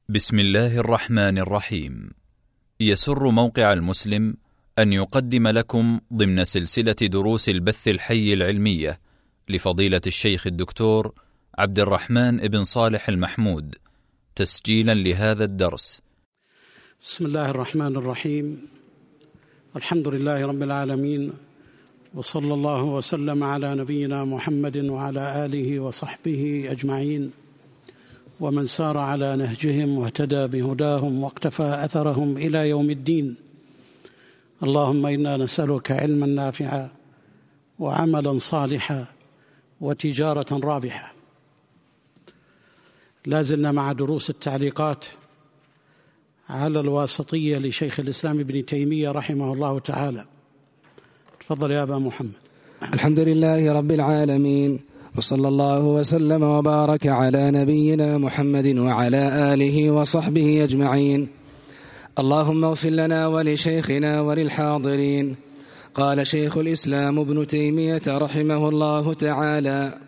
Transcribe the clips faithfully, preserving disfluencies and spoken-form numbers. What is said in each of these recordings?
بسم الله الرحمن الرحيم. يسر موقع المسلم أن يقدم لكم ضمن سلسلة دروس البث الحي العلمية لفضيلة الشيخ الدكتور عبد الرحمن بن صالح المحمود تسجيلا لهذا الدرس. بسم الله الرحمن الرحيم. الحمد لله رب العالمين، وصلى الله وسلم على نبينا محمد وعلى آله وصحبه أجمعين، ومن سار على نهجهم واهتدى بهداهم واقتفى أثرهم إلى يوم الدين. اللهم إنا نسألك علما نافعا وعملا صالحا وتجارة رابحة. لازلنا مع دروس التعليقات على الواسطية لشيخ الإسلام ابن تيمية رحمه الله تعالى. تفضل يا أبا محمد. الحمد لله رب العالمين، وصلى الله وسلم وبارك على نبينا محمد وعلى آله وصحبه أجمعين. اللهم اغفر لنا ولشيخنا وللحاضرين. قال شيخ الإسلام ابن تيمية رحمه الله تعالى: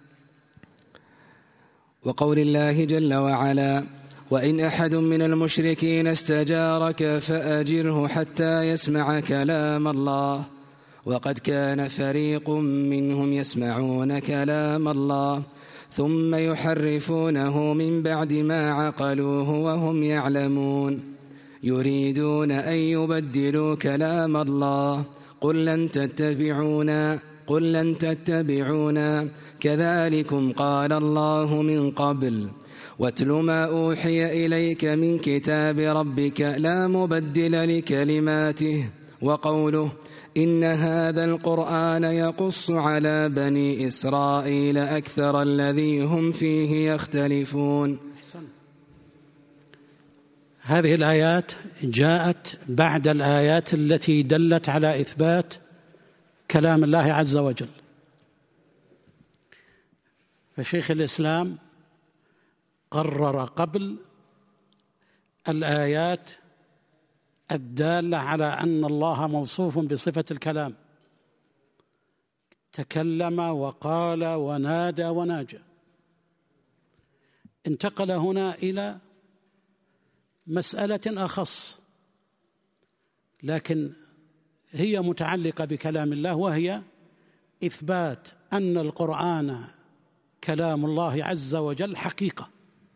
وقول الله جل وعلا: وإن أحد من المشركين استجارك فأجره حتى يسمع كلام الله. وقد كان فريق منهم يسمعون كلام الله ثم يحرفونه من بعد ما عقلوه وهم يعلمون، يريدون أن يبدلوا كلام الله. قل لن تتبعونا قل لن تتبعونا كذلكم قال الله من قبل. واتل ما أوحي إليك من كتاب ربك لا مبدل لكلماته. وقوله: إن هذا القرآن يقص على بني إسرائيل أكثر الذي هم فيه يختلفون. هذه الآيات جاءت بعد الآيات التي دلت على إثبات كلام الله عز وجل. فشيخ الإسلام قرر قبل الآيات الدالة على أن الله موصوف بصفة الكلام، تكلم وقال ونادى وناجى. انتقل هنا إلى مسألة أخص لكن هي متعلقة بكلام الله، وهي إثبات أن القرآن كلام الله عز وجل حقيقة.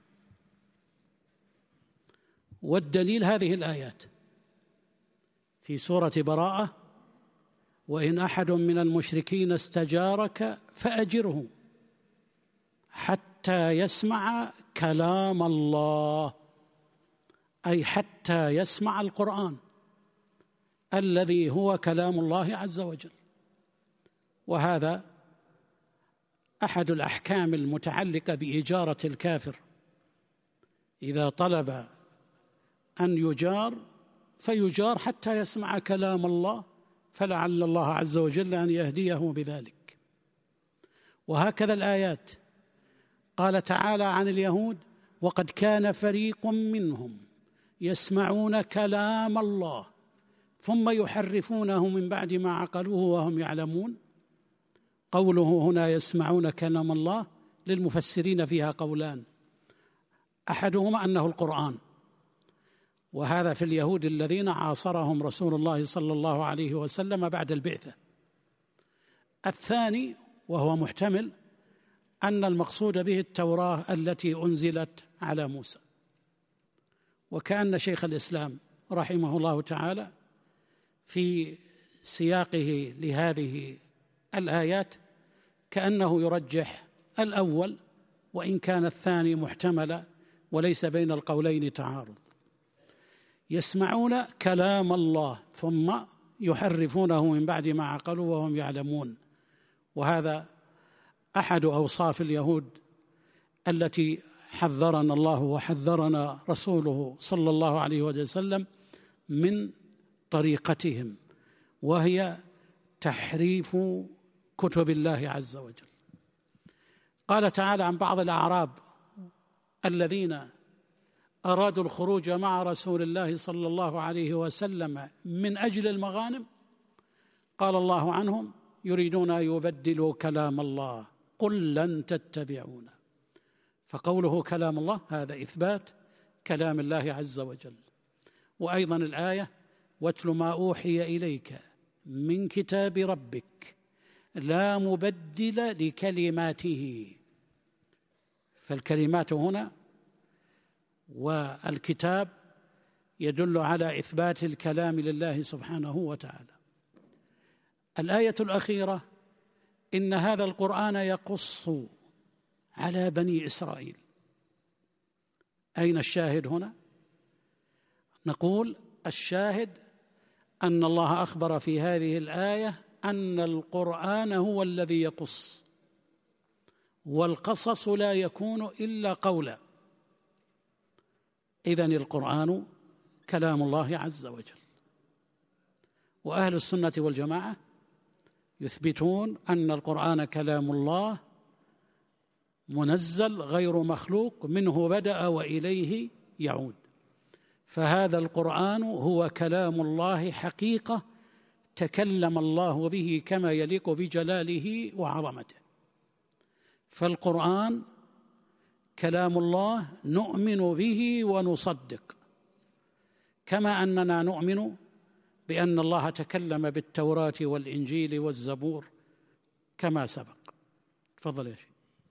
والدليل هذه الآيات في سورة براءة: وإن أحد من المشركين استجارك فأجره حتى يسمع كلام الله، أي حتى يسمع القرآن الذي هو كلام الله عز وجل. وهذا أحد الأحكام المتعلقة بإجارة الكافر. إذا طلب أن يجار فيجار حتى يسمع كلام الله، فلعل الله عز وجل أن يهديه بذلك. وهكذا الآيات قال تعالى عن اليهود: وقد كان فريق منهم يسمعون كلام الله ثم يحرفونه من بعد ما عقلوه وهم يعلمون. قوله هنا يسمعون كلام الله للمفسرين فيها قولان: أحدهما أنه القرآن، وهذا في اليهود الذين عاصرهم رسول الله صلى الله عليه وسلم بعد البعثة. الثاني وهو محتمل أن المقصود به التوراة التي أنزلت على موسى. وكأن شيخ الإسلام رحمه الله تعالى في سياقه لهذه الآيات كأنه يرجح الأول، وإن كان الثاني محتملا وليس بين القولين تعارض. يسمعون كلام الله ثم يحرفونه من بعد ما عقلوا وهم يعلمون، وهذا أحد أوصاف اليهود التي حذرنا الله وحذرنا رسوله صلى الله عليه وسلم من طريقتهم، وهي تحريف كتب الله عز وجل. قال تعالى عن بعض الأعراب الذين أرادوا الخروج مع رسول الله صلى الله عليه وسلم من أجل المغانم، قال الله عنهم: يريدون أن يبدلوا كلام الله قل لن تتبعونا. فقوله كلام الله هذا إثبات كلام الله عز وجل. وأيضا الآية واتل ما أوحي إليك من كتاب ربك لا مبدل لكلماته. فالكلمات هنا والكتاب يدل على إثبات الكلام لله سبحانه وتعالى. الآية الأخيرة إن هذا القرآن يقص على بني إسرائيل. أين الشاهد هنا؟ نقول الشاهد أن الله أخبر في هذه الآية أن القرآن هو الذي يقص، والقصص لا يكون إلا قولا. إذن القرآن كلام الله عز وجل. وأهل السنة والجماعة يثبتون أن القرآن كلام الله منزل غير مخلوق، منه بدأ وإليه يعود. فهذا القرآن هو كلام الله حقيقة، تكلم الله به كما يليق بجلاله وعظمته. فالقرآن كلام الله نؤمن به ونصدق، كما أننا نؤمن بأن الله تكلم بالتوراة والإنجيل والزبور كما سبق. تفضل يا شيخ.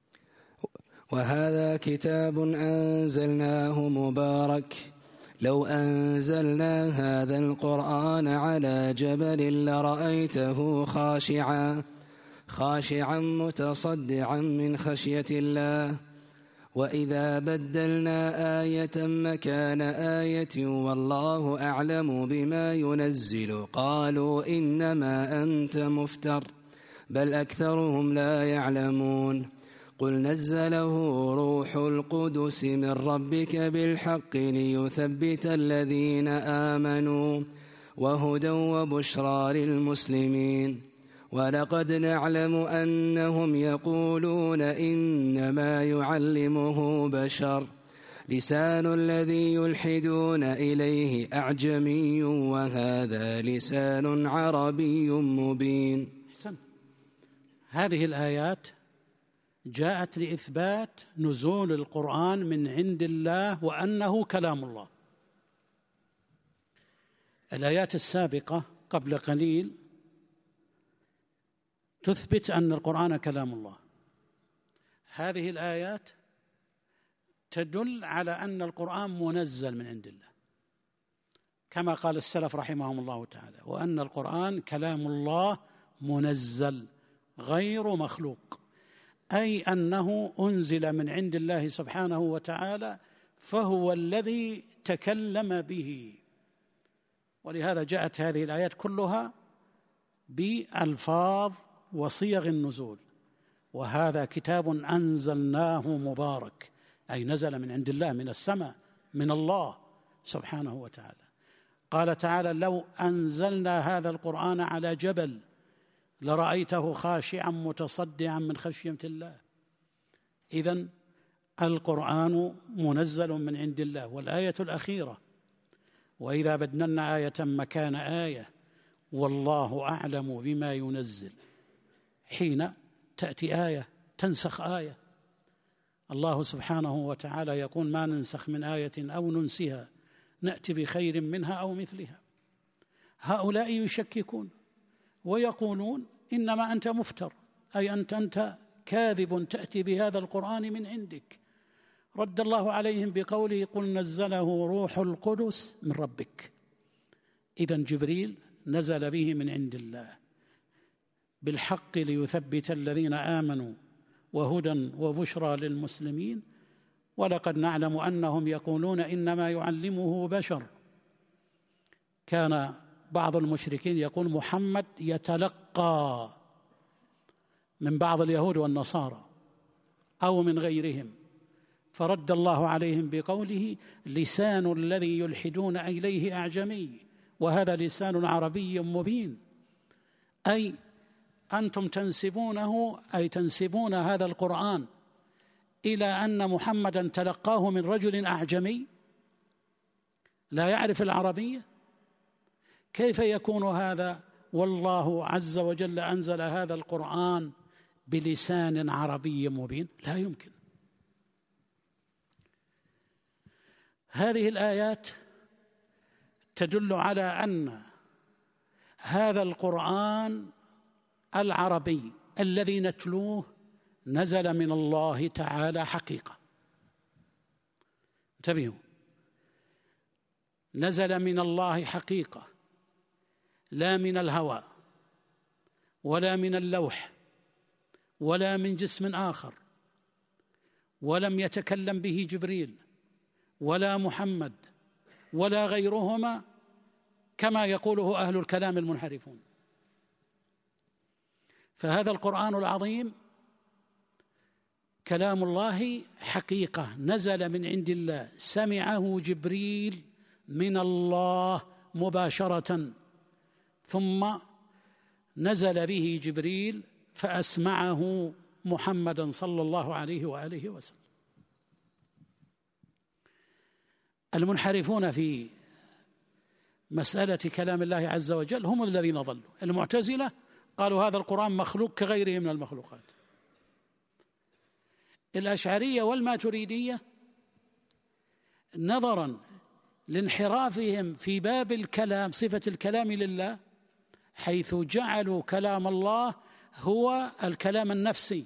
وهذا كتاب أنزلناه مبارك لو أنزلنا هذا القرآن على جبل لرأيته خاشعا خاشعا متصدعا من خشية الله. وإذا بدلنا آية مكان آية والله أعلم بما ينزل قالوا إنما أنت مفتر بل أكثرهم لا يعلمون. قل نزله روح القدس من ربك بالحق ليثبت الذين آمنوا وهدى وبشرى للمسلمين. ولقد نعلم أنهم يقولون إنما يعلمه بشر لسان الذي يلحدون إليه أعجمي وهذا لسان عربي مبين. حسن. هذه الآيات جاءت لإثبات نزول القرآن من عند الله وأنه كلام الله. الآيات السابقة قبل قليل تثبت أن القرآن كلام الله. هذه الآيات تدل على أن القرآن منزل من عند الله، كما قال السلف رحمهم الله تعالى، وأن القرآن كلام الله منزل غير مخلوق، أي أنه أنزل من عند الله سبحانه وتعالى فهو الذي تكلم به. ولهذا جاءت هذه الآيات كلها بألفاظ وصيغ النزول. وهذا كتاب أنزلناه مبارك، أي نزل من عند الله، من السماء، من الله سبحانه وتعالى. قال تعالى لو أنزلنا هذا القرآن على جبل لرأيته خاشعا متصدعا من خشية الله. إذن القرآن منزل من عند الله. والآية الأخيرة وإذا بدلنا آية مكان آية والله أعلم بما ينزل، حين تأتي آية تنسخ آية. الله سبحانه وتعالى يقول ما ننسخ من آية أو ننسها نأتي بخير منها أو مثلها. هؤلاء يشككون ويقولون إنما أنت مفتر، أي أنت أنت كاذب تأتي بهذا القرآن من عندك. رد الله عليهم بقوله قل نزله روح القدس من ربك. إذن جبريل نزل به من عند الله بالحق ليثبت الذين آمنوا وهدى وبشرى للمسلمين. ولقد نعلم أنهم يقولون إنما يعلمه بشر. كان بعض المشركين يقول محمد يتلقى من بعض اليهود والنصارى أو من غيرهم، فرد الله عليهم بقوله لسان الذي يلحدون إليه أعجمي وهذا لسان عربي مبين. أي أنتم تنسبونه، أي تنسبون هذا القرآن إلى أن محمدا تلقاه من رجل أعجمي لا يعرف العربية. كيف يكون هذا والله عز وجل أنزل هذا القرآن بلسان عربي مبين؟ لا يمكن. هذه الآيات تدل على أن هذا القرآن العربي الذي نتلوه نزل من الله تعالى حقيقة. انتبهوا، نزل من الله حقيقة، لا من الهوى ولا من اللوح ولا من جسم آخر، ولم يتكلم به جبريل ولا محمد ولا غيرهما كما يقوله أهل الكلام المنحرفون. فهذا القرآن العظيم كلام الله حقيقة، نزل من عند الله، سمعه جبريل من الله مباشرة، ثم نزل به جبريل فأسمعه محمدا صلى الله عليه وآله وسلم. المنحرفون في مسألة كلام الله عز وجل هم الذين ضلوا. المعتزلة قالوا هذا القرآن مخلوق كغيره من المخلوقات. الأشعرية والماتريدية نظرا لانحرافهم في باب الكلام، صفة الكلام لله، حيث جعلوا كلام الله هو الكلام النفسي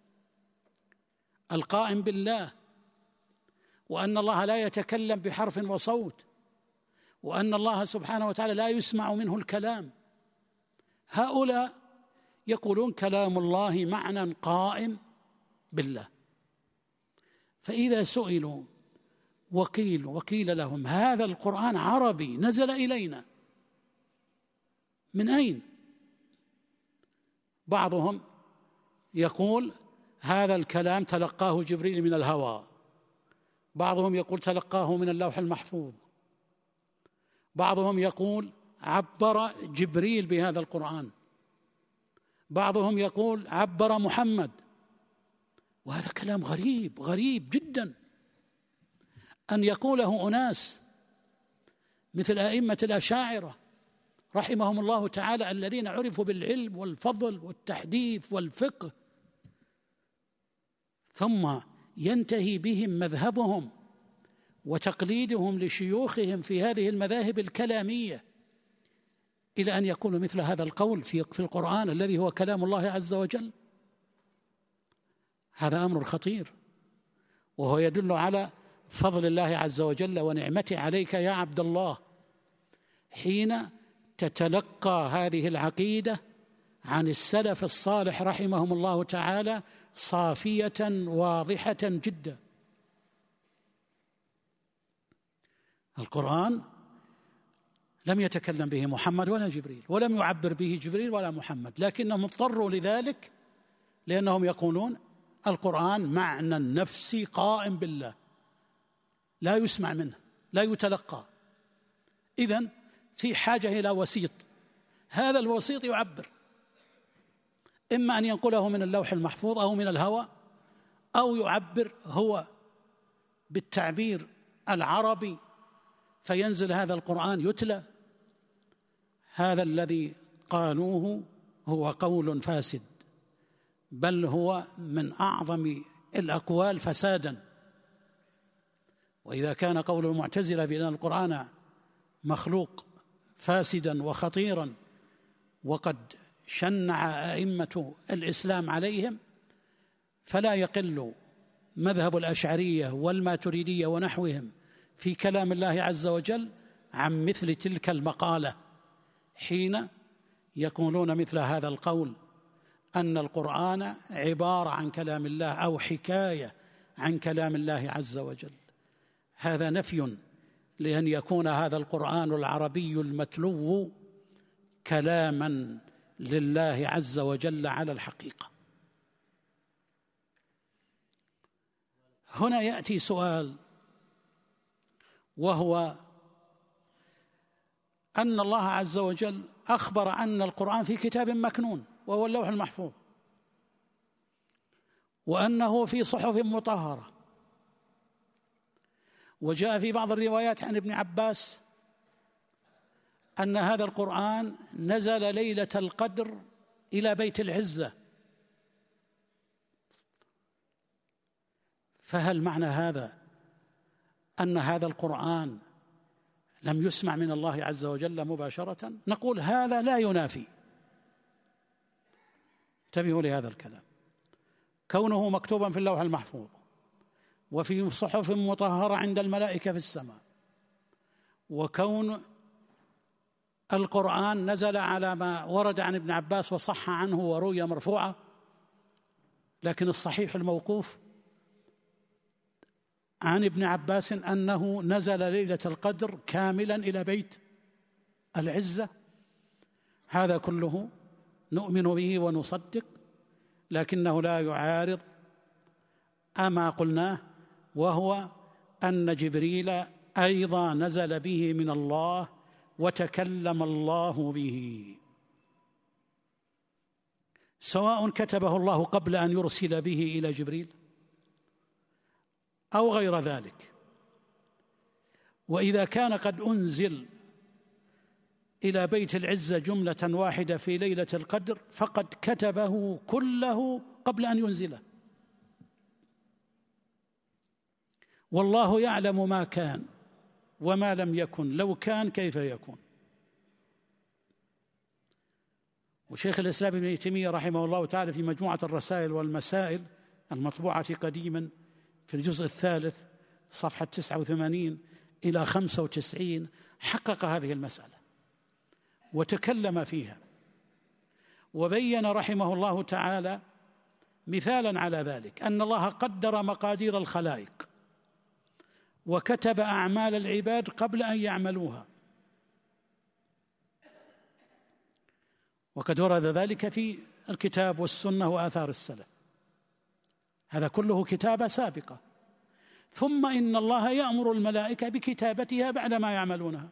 القائم بالله، وأن الله لا يتكلم بحرف وصوت، وأن الله سبحانه وتعالى لا يسمع منه الكلام. هؤلاء يقولون كلام الله معنى قائم بالله. فإذا سئلوا وقيل وقيل لهم هذا القرآن عربي نزل إلينا، من أين؟ بعضهم يقول هذا الكلام تلقاه جبريل من الهوى، بعضهم يقول تلقاه من اللوح المحفوظ، بعضهم يقول عبر جبريل بهذا القرآن، بعضهم يقول عبر محمد. وهذا كلام غريب غريب جدا أن يقوله أناس مثل أئمة الأشاعرة رحمهم الله تعالى، الذين عرفوا بالعلم والفضل والتحديث والفقه، ثم ينتهي بهم مذهبهم وتقليدهم لشيوخهم في هذه المذاهب الكلامية إلى أن يقولوا مثل هذا القول في في القرآن الذي هو كلام الله عز وجل. هذا أمر خطير، وهو يدل على فضل الله عز وجل ونعمته عليك يا عبد الله حين تتلقى هذه العقيدة عن السلف الصالح رحمهم الله تعالى صافية واضحة جدا. القرآن لم يتكلم به محمد ولا جبريل، ولم يعبر به جبريل ولا محمد، لكنهم اضطروا لذلك لأنهم يقولون القرآن معنى نفسي قائم بالله لا يسمع منه لا يتلقى، إذن في حاجة إلى وسيط، هذا الوسيط يعبر، إما أن ينقله من اللوح المحفوظ أو من الهوى، أو يعبر هو بالتعبير العربي فينزل هذا القرآن يتلى. هذا الذي قالوه هو قول فاسد، بل هو من أعظم الأقوال فسادا. وإذا كان قول المعتزلة بأن القرآن مخلوق فاسدا وخطيرا وقد شنع أئمة الإسلام عليهم، فلا يقل مذهب الأشعرية والماتريدية ونحوهم في كلام الله عز وجل عن مثل تلك المقالة حين يقولون مثل هذا القول أن القرآن عبارة عن كلام الله أو حكاية عن كلام الله عز وجل. هذا نفي لأن يكون هذا القرآن العربي المتلو كلاما لله عز وجل على الحقيقة. هنا يأتي سؤال، وهو أن الله عز وجل أخبر أن القرآن في كتاب مكنون وهو اللوح المحفوظ، وأنه في صحف مطهرة، وجاء في بعض الروايات عن ابن عباس أن هذا القرآن نزل ليلة القدر إلى بيت العزة. فهل معنى هذا أن هذا القرآن لم يسمع من الله عز وجل مباشرة؟ نقول هذا لا ينافي، انتبهوا لهذا الكلام، كونه مكتوبا في اللوح المحفوظ وفي صحف مطهرة عند الملائكة في السماء، وكون القرآن نزل على ما ورد عن ابن عباس وصح عنه وروي مرفوعة، لكن الصحيح الموقوف عن ابن عباس أنه نزل ليلة القدر كاملا إلى بيت العزة. هذا كله نؤمن به ونصدق، لكنه لا يعارض أما قلناه، وهو أن جبريل أيضا نزل به من الله وتكلم الله به، سواء كتبه الله قبل أن يرسل به إلى جبريل أو غير ذلك. وإذا كان قد أنزل إلى بيت العزة جملة واحدة في ليلة القدر فقد كتبه كله قبل أن ينزله، والله يعلم ما كان وما لم يكن، لو كان كيف يكون. وشيخ الإسلام ابن تيمية رحمه الله تعالى في مجموعة الرسائل والمسائل المطبوعة قديما في الجزء الثالث صفحة تسعة وثمانين إلى خمسة وتسعين حقق هذه المسألة وتكلم فيها، وبين رحمه الله تعالى مثالا على ذلك أن الله قدر مقادير الخلائق وكتب أعمال العباد قبل أن يعملوها، وقد ورد ذلك في الكتاب والسنة وآثار السلف، هذا كله كتابة سابقة. ثم إن الله يأمر الملائكة بكتابتها بعد ما يعملونها،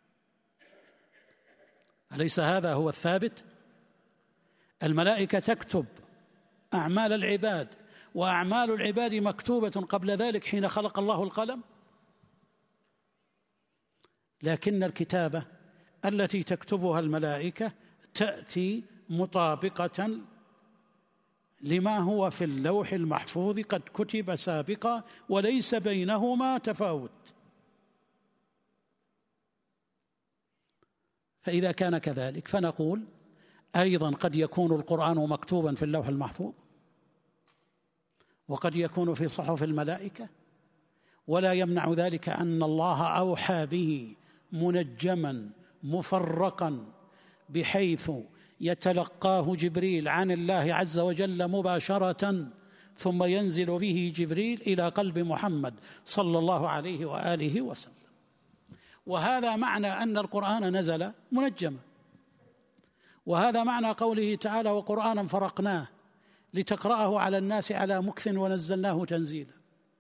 أليس هذا هو الثابت؟ الملائكة تكتب أعمال العباد، وأعمال العباد مكتوبة قبل ذلك حين خلق الله القلم، لكن الكتابة التي تكتبها الملائكة تأتي مطابقة لما هو في اللوح المحفوظ قد كتب سابقا وليس بينهما تفاوت. فإذا كان كذلك فنقول أيضا قد يكون القرآن مكتوبا في اللوح المحفوظ وقد يكون في صحف الملائكة، ولا يمنع ذلك أن الله أوحى به منجما مفرقا بحيث يتلقاه جبريل عن الله عز وجل مباشرة ثم ينزل به جبريل إلى قلب محمد صلى الله عليه وآله وسلم. وهذا معنى أن القرآن نزل منجما، وهذا معنى قوله تعالى وقرآنا فرقناه لتقرأه على الناس على مكث ونزلناه تنزيلا.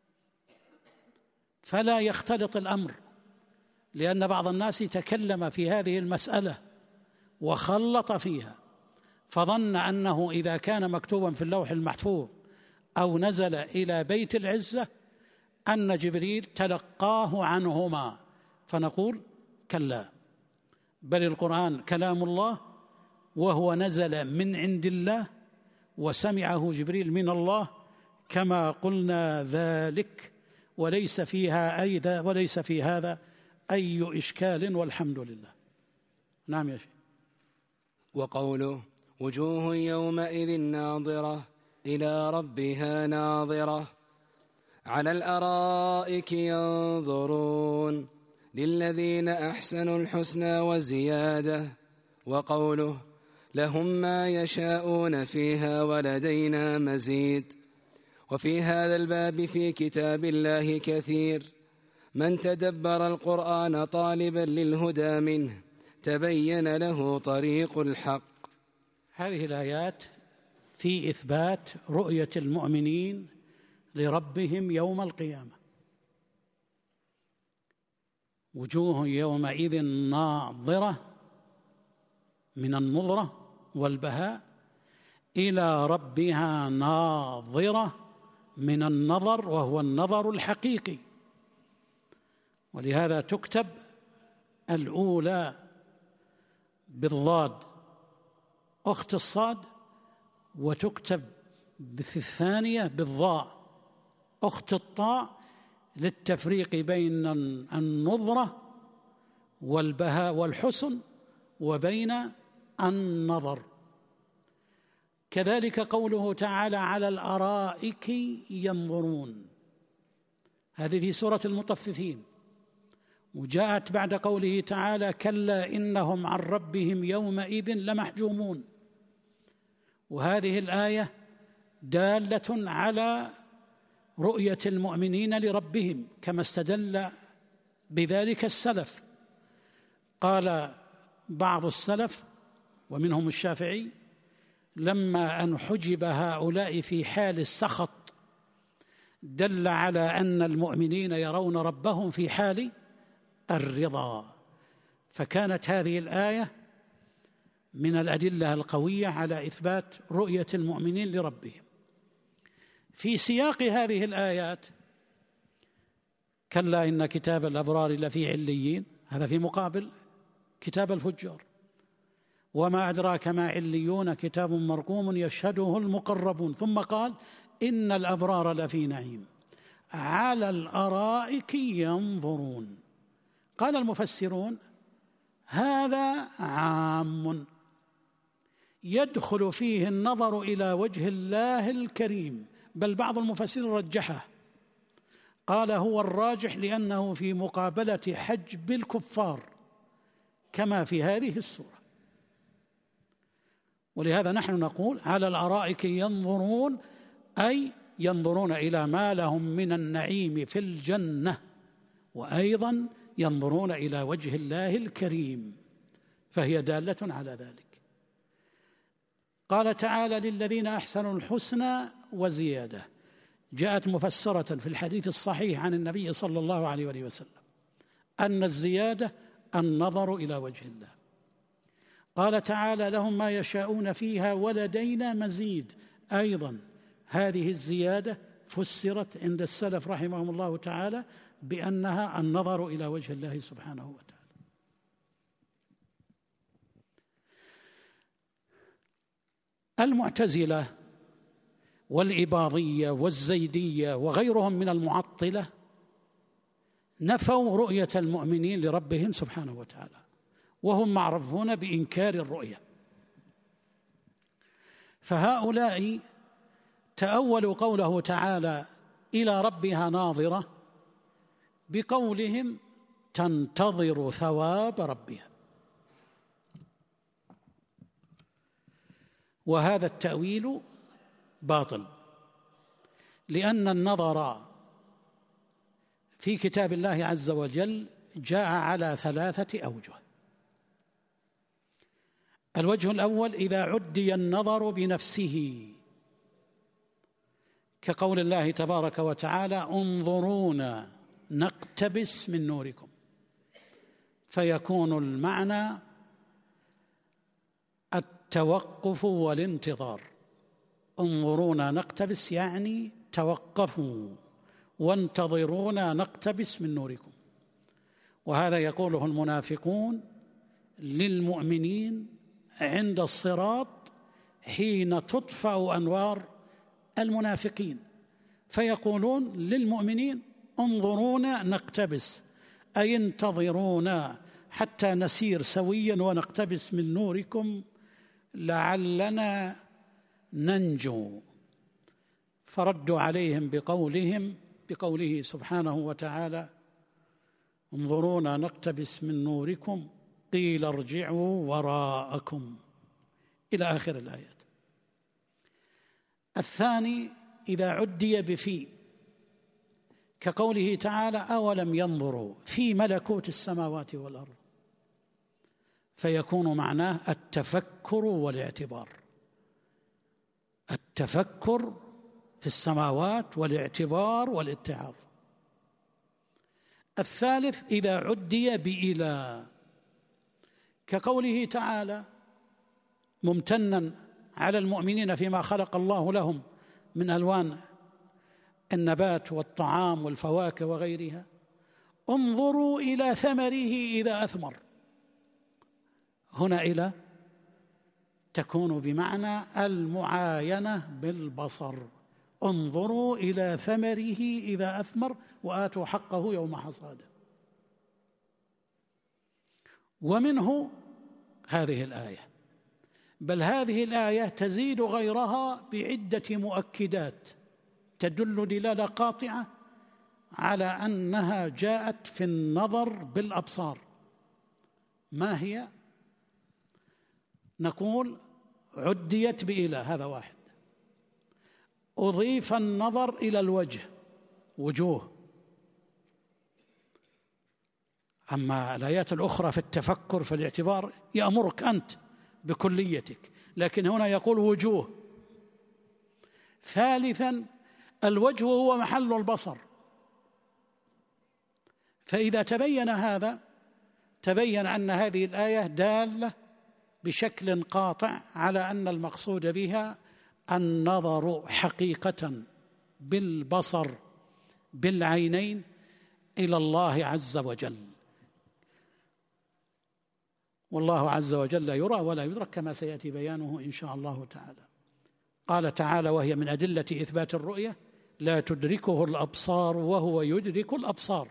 فلا يختلط الأمر، لأن بعض الناس تكلم في هذه المسألة وخلط فيها فظن أنه إذا كان مكتوبا في اللوح المحفوظ أو نزل إلى بيت العزة أن جبريل تلقاه عنهما، فنقول كلا، بل القرآن كلام الله وهو نزل من عند الله وسمعه جبريل من الله كما قلنا ذلك، وليس فيها أي وليس في هذا أي إشكال والحمد لله. نعم يا شيخ. وقوله وجوه يومئذ ناظرة إلى ربها ناظرة على الأرائك ينظرون للذين أحسنوا الحسنى وزيادة. وقوله لهم ما يشاءون فيها ولدينا مزيد. وفي هذا الباب في كتاب الله كثير من تدبر القرآن طالبا للهدى منه تبين له طريق الحق. هذه الآيات في إثبات رؤية المؤمنين لربهم يوم القيامة. وجوه يومئذ ناظرة من النظرة والبهاء إلى ربها ناظرة من النظر وهو النظر الحقيقي، ولهذا تكتب الأولى بالضاد أخت الصاد، وتكتب في الثانية بالضاء أخت الطاء، للتفريق بين النظرة والبهاء والحسن وبين النظر. كذلك قوله تعالى على الأرائك ينظرون، هذه في سورة المطففين، وجاءت بعد قوله تعالى كلا إنهم عن ربهم يومئذ لمحجومون. وهذه الآية دالة على رؤية المؤمنين لربهم كما استدل بذلك السلف. قال بعض السلف ومنهم الشافعي لما أن حجب هؤلاء في حال السخط دل على أن المؤمنين يرون ربهم في حال الرضا، فكانت هذه الآية من الأدلة القوية على إثبات رؤية المؤمنين لربهم. في سياق هذه الآيات كلا إن كتاب الأبرار لفي عليين، هذا في مقابل كتاب الفجار. وما أدراك ما عليون كتاب مرقوم يشهده المقربون، ثم قال إن الأبرار لفي نعيم على الأرائك ينظرون. قال المفسرون هذا عام يدخل فيه النظر إلى وجه الله الكريم، بل بعض المفسرين رجحه، قال هو الراجح لأنه في مقابلة حجب الكفار كما في هذه السورة. ولهذا نحن نقول على الأرائك ينظرون، أي ينظرون إلى ما لهم من النعيم في الجنة، وأيضا ينظرون إلى وجه الله الكريم، فهي دالة على ذلك. قال تعالى للذين أحسنوا الحسنى وزيادة، جاءت مفسرة في الحديث الصحيح عن النبي صلى الله عليه وآله وسلم أن الزيادة النظر إلى وجه الله. قال تعالى لهم ما يشاءون فيها ولدينا مزيد، أيضا هذه الزيادة فسرت عند السلف رحمهم الله تعالى بأنها النظر إلى وجه الله سبحانه وتعالى. المعتزلة والإباضية والزيدية وغيرهم من المعطلة نفوا رؤية المؤمنين لربهم سبحانه وتعالى، وهم معروفون بإنكار الرؤية. فهؤلاء تأولوا قوله تعالى إلى ربها ناظرة بقولهم تنتظر ثواب ربها، وهذا التأويل باطل، لأن النظر في كتاب الله عز وجل جاء على ثلاثة أوجه. الوجه الأول إذا عدي النظر بنفسه، كقول الله تبارك وتعالى انظرونا نقتبس من نوركم، فيكون المعنى التوقف والانتظار. انظرونا نقتبس يعني توقفوا، وانتظرونا نقتبس من نوركم. وهذا يقوله المنافقون للمؤمنين عند الصراط حين تطفأ أنوار المنافقين، فيقولون للمؤمنين انظرونا نقتبس، أي انتظرونا حتى نسير سويا ونقتبس من نوركم لعلنا ننجو. فردوا عليهم بقولهم بقوله سبحانه وتعالى انظرونا نقتبس من نوركم قيل ارجعوا وراءكم إلى آخر الآيات. الثاني إذا عدي بفي، كقوله تعالى أولم ينظروا في ملكوت السماوات والأرض، فيكون معناه التفكر والاعتبار، التفكر في السماوات والاعتبار والاتعاظ. الثالث إذا عدي بإلى، كقوله تعالى ممتنا على المؤمنين فيما خلق الله لهم من ألوان النبات والطعام والفواكه وغيرها، انظروا إلى ثمره إذا أثمر. هنا إلى تكون بمعنى المعاينة بالبصر، انظروا إلى ثمره إذا أثمر وآتوا حقه يوم حصاده. ومنه هذه الآية، بل هذه الآية تزيد غيرها بعدة مؤكدات تدل دلالة قاطعة على أنها جاءت في النظر بالأبصار. ما هي؟ نقول عديت بإله، هذا واحد. أضيف النظر إلى الوجه، وجوه. أما الآيات الأخرى في التفكر في الاعتبار يأمرك أنت بكليتك، لكن هنا يقول وجوه. ثالثا الوجه هو محل البصر، فإذا تبين هذا تبين أن هذه الآية دالة بشكل قاطع على أن المقصود بها النظر حقيقة بالبصر بالعينين إلى الله عز وجل. والله عز وجل يرى ولا يدرك كما سيأتي بيانه إن شاء الله تعالى. قال تعالى وهي من أدلة إثبات الرؤية: لا تدركه الأبصار وهو يدرك الأبصار.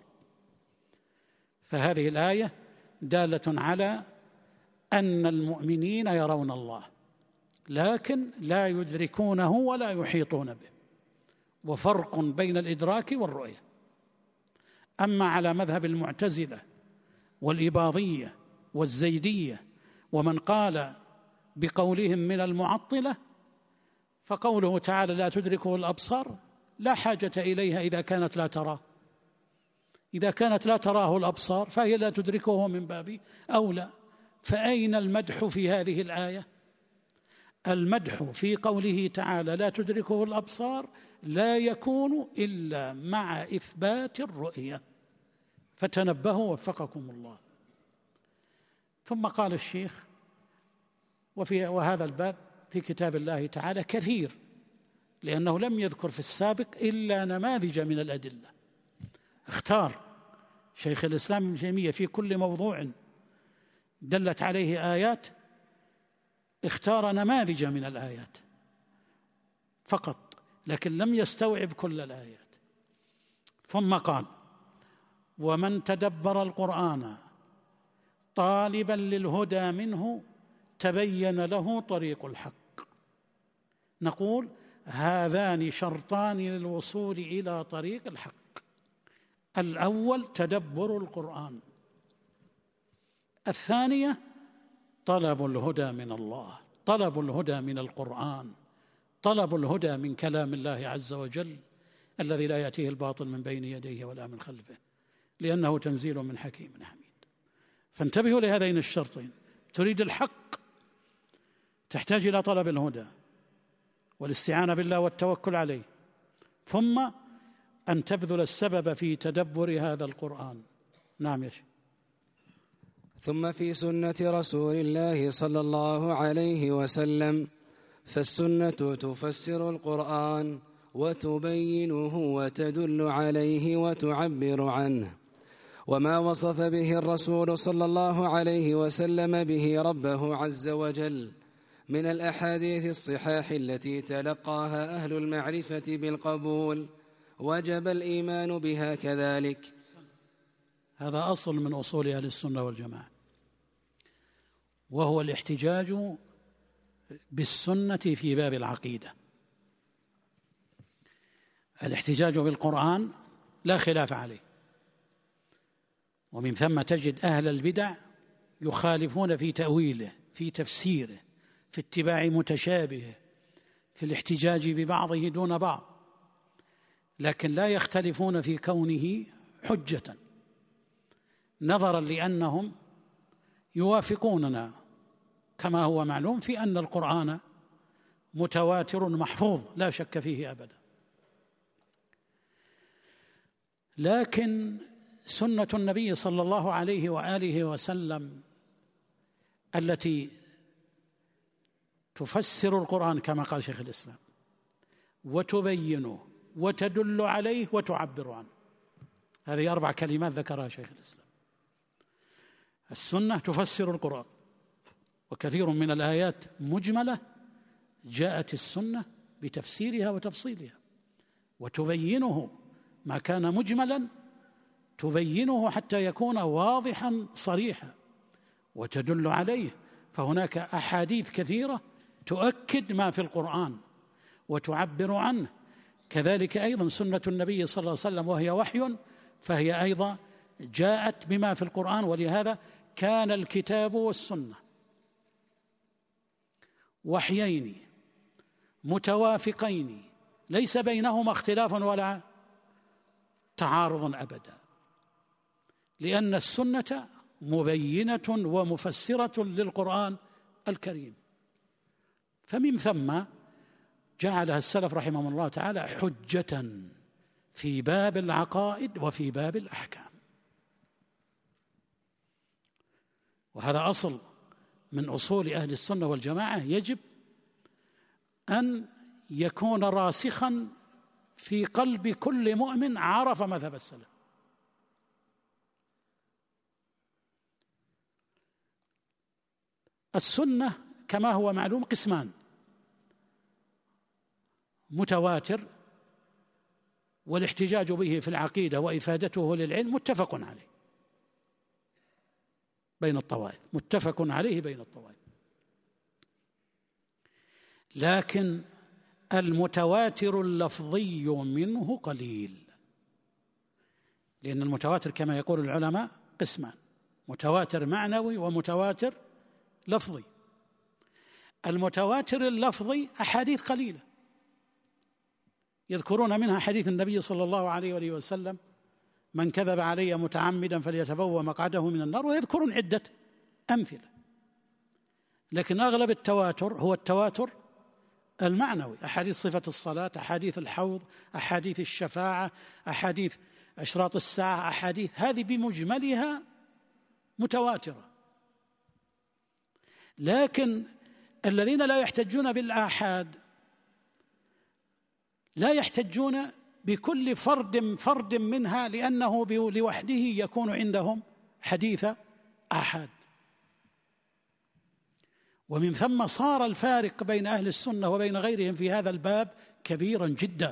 فهذه الآية دالة على أن المؤمنين يرون الله لكن لا يدركونه ولا يحيطون به، وفرق بين الإدراك والرؤية. أما على مذهب المعتزلة والإباضية والزيدية ومن قال بقولهم من المعطلة، فقوله تعالى لا تدركه الأبصار لا حاجة إليها إذا كانت لا تراه. إذا كانت لا تراه الأبصار فهي لا تدركه من باب أولى. فأين المدح في هذه الآية؟ المدح في قوله تعالى لا تدركه الأبصار لا يكون إلا مع إثبات الرؤية، فتنبهوا وفقكم الله. ثم قال الشيخ وفي وهذا الباب في كتاب الله تعالى كثير، لأنه لم يذكر في السابق إلا نماذج من الأدلة. اختار شيخ الإسلام ابن تيمية في كل موضوع دلت عليه آيات اختار نماذج من الآيات فقط، لكن لم يستوعب كل الآيات. ثم قال ومن تدبر القرآن طالبا للهدى منه تبين له طريق الحق. نقول هذان شرطان للوصول إلى طريق الحق: الأول تدبر القرآن، الثانية طلب الهدى من الله، طلب الهدى من القرآن، طلب الهدى من كلام الله عز وجل الذي لا يأتيه الباطل من بين يديه ولا من خلفه، لأنه تنزيل من حكيم حميد. فانتبهوا لهذين الشرطين: تريد الحق تحتاج إلى طلب الهدى والاستعانة بالله والتوكل عليه، ثم أن تبذل السبب في تدبر هذا القرآن. نعم يا شيخ. ثم في سنة رسول الله صلى الله عليه وسلم، فالسنة تفسر القرآن وتبينه وتدل عليه وتعبر عنه، وما وصف به الرسول صلى الله عليه وسلم به ربه عز وجل من الأحاديث الصحاح التي تلقاها أهل المعرفة بالقبول وجب الإيمان بها كذلك. هذا أصل من أصول أهل السنة والجماعة، وهو الاحتجاج بالسنة في باب العقيدة. الاحتجاج بالقرآن لا خلاف عليه، ومن ثم تجد أهل البدع يخالفون في تأويله، في تفسيره، في اتباع متشابهه، في الاحتجاج ببعضه دون بعض، لكن لا يختلفون في كونه حجة، نظرا لأنهم يوافقوننا كما هو معلوم في أن القرآن متواتر محفوظ لا شك فيه أبدا. لكن سنة النبي صلى الله عليه وآله وسلم التي تفسر القرآن كما قال شيخ الإسلام وتبينه وتدل عليه وتعبر عنه، هذه أربع كلمات ذكرها شيخ الإسلام. السنة تفسر القرآن، وكثير من الآيات مجملة جاءت السنة بتفسيرها وتفصيلها. وتبينه ما كان مجملا، تبينه حتى يكون واضحا صريحا وتدل عليه. فهناك أحاديث كثيرة تؤكد ما في القرآن وتعبر عنه، كذلك أيضا سنة النبي صلى الله عليه وسلم وهي وحي، فهي أيضا جاءت بما في القرآن. ولهذا كان الكتاب والسنة وحيين متوافقين ليس بينهما اختلاف ولا تعارض أبدا، لأن السنة مبينة ومفسرة للقرآن الكريم. فمن ثم جعلها السلف رحمهم الله تعالى حجة في باب العقائد وفي باب الأحكام. وهذا أصل من أصول أهل السنة والجماعة يجب أن يكون راسخا في قلب كل مؤمن عرف مذهب السلف. السنة كما هو معلوم قسمان: متواتر والاحتجاج به في العقيدة وإفادته للعلم متفق عليه بين الطوائف، متفق عليه بين الطوائف. لكن المتواتر اللفظي منه قليل، لأن المتواتر كما يقول العلماء قسمان: متواتر معنوي ومتواتر لفظي. المتواتر اللفظي أحاديث قليلة يذكرون منها حديث النبي صلى الله عليه وآله وسلم: من كذب علي متعمدا فليتبوأ مقعده من النار، ويذكرون عدة أمثلة. لكن أغلب التواتر هو التواتر المعنوي: أحاديث صفة الصلاة، أحاديث الحوض، أحاديث الشفاعة، أحاديث أشراط الساعة، أحاديث هذه بمجملها متواترة. لكن الذين لا يحتجون بالآحاد لا يحتجون بكل فرد فرد منها، لأنه لوحده يكون عندهم حديث آحاد. ومن ثم صار الفارق بين أهل السنة وبين غيرهم في هذا الباب كبيرا جدا.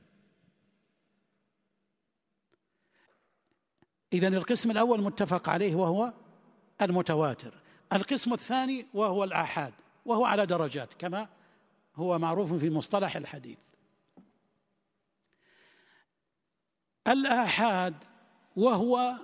إذن القسم الأول متفق عليه وهو المتواتر. القسم الثاني وهو الآحاد، وهو على درجات كما هو معروف في مصطلح الحديث. الآحاد وهو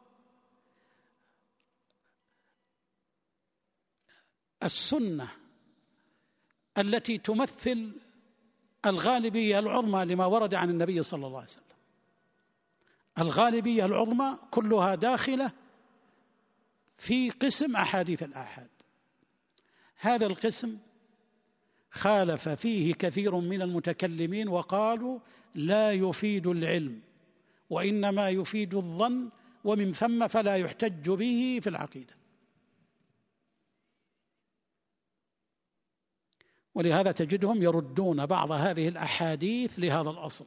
السنة التي تمثل الغالبية العظمى لما ورد عن النبي صلى الله عليه وسلم. الغالبية العظمى كلها داخلة في قسم أحاديث الآحاد. هذا القسم خالف فيه كثير من المتكلمين وقالوا لا يفيد العلم وإنما يفيد الظن، ومن ثم فلا يحتج به في العقيدة. ولهذا تجدهم يردون بعض هذه الأحاديث لهذا الأصل.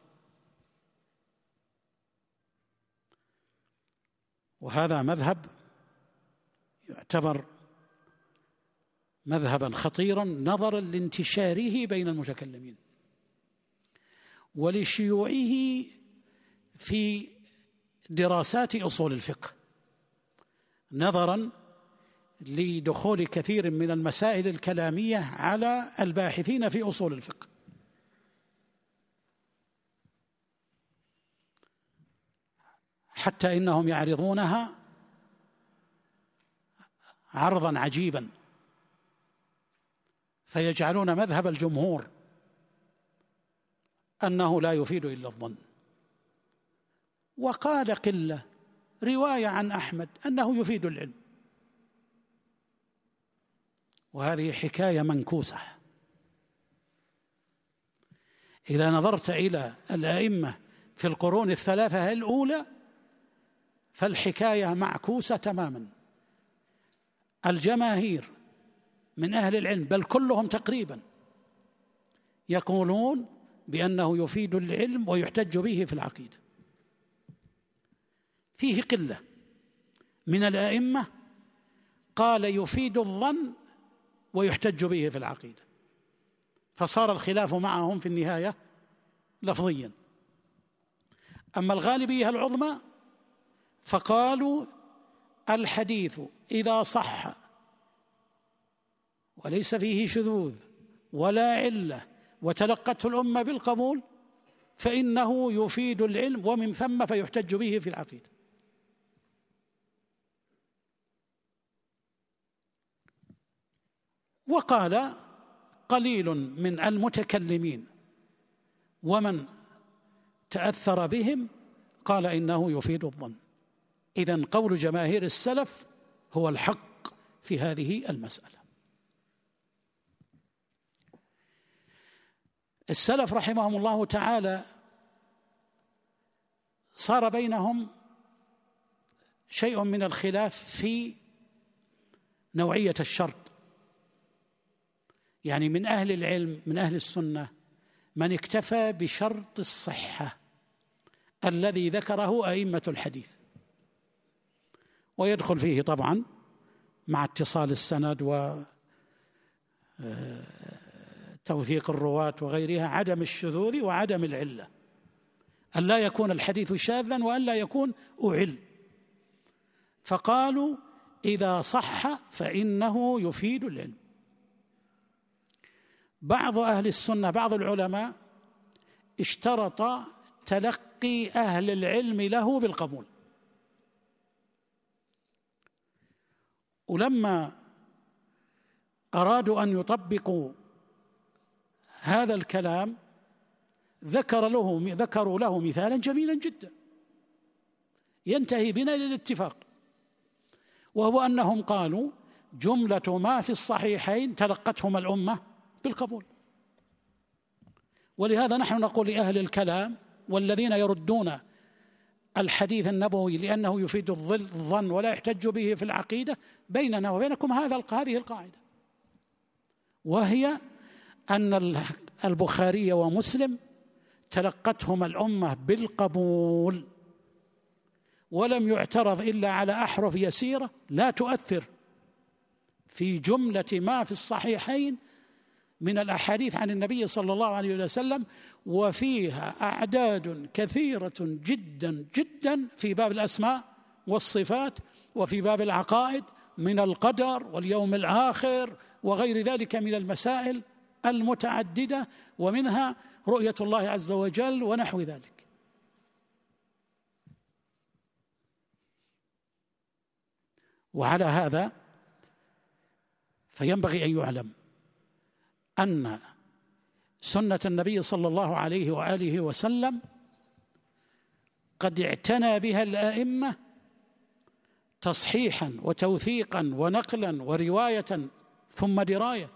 وهذا مذهب يعتبر مذهبا خطيرا نظرا لانتشاره بين المتكلمين ولشيوعه في دراسات أصول الفقه، نظرا لدخول كثير من المسائل الكلامية على الباحثين في أصول الفقه. حتى إنهم يعرضونها عرضا عجيبا، فيجعلون مذهب الجمهور أنه لا يفيد إلا الظن. وقال قلة رواية عن أحمد أنه يفيد العلم، وهذه حكاية منكوسة. إذا نظرت إلى الأئمة في القرون الثلاثة الأولى فالحكاية معكوسة تماما. الجماهير من أهل العلم بل كلهم تقريبا يقولون بأنه يفيد العلم ويحتج به في العقيدة. فيه قلة من الأئمة قال يفيد الظن ويحتج به في العقيدة، فصار الخلاف معهم في النهاية لفظيا. أما الغالبية العظمى فقالوا الحديث إذا صح وليس فيه شذوذ ولا علة وتلقته الأمة بالقبول فإنه يفيد العلم، ومن ثم فيحتج به في العقيدة. وقال قليل من المتكلمين ومن تأثر بهم قال إنه يفيد الظن. إذن قول جماهير السلف هو الحق في هذه المسألة. السلف رحمهم الله تعالى صار بينهم شيء من الخلاف في نوعية الشرط. يعني من أهل العلم من أهل السنة من اكتفى بشرط الصحة الذي ذكره أئمة الحديث، ويدخل فيه طبعا مع اتصال السند وتوثيق الرواة وغيرها عدم الشذوذ وعدم العلة، أن لا يكون الحديث شاذا وأن لا يكون أعل. فقالوا إذا صح فإنه يفيد العلم. بعض أهل السنة بعض العلماء اشترط تلقي أهل العلم له بالقبول، ولما أرادوا أن يطبقوا هذا الكلام ذكر له ذكروا له مثالا جميلا جدا ينتهي بنا إلى الاتفاق، وهو أنهم قالوا جملة ما في الصحيحين تلقتهما الأمة بالقبول. ولهذا نحن نقول لأهل الكلام والذين يردون الحديث النبوي لأنه يفيد الظن ولا يحتج به في العقيدة، بيننا وبينكم هذا هذه القاعدة، وهي أن البخاري ومسلم تلقتهما الأمة بالقبول، ولم يعترض إلا على أحرف يسيرة لا تؤثر في جملة ما في الصحيحين من الأحاديث عن النبي صلى الله عليه وسلم، وفيها أعداد كثيرة جدا جدا في باب الأسماء والصفات وفي باب العقائد من القدر واليوم الآخر وغير ذلك من المسائل المتعددة، ومنها رؤية الله عز وجل ونحو ذلك. وعلى هذا فينبغي أن يعلم أن سنة النبي صلى الله عليه وآله وسلم قد اعتنى بها الآئمة تصحيحا وتوثيقا ونقلا ورواية ثم دراية،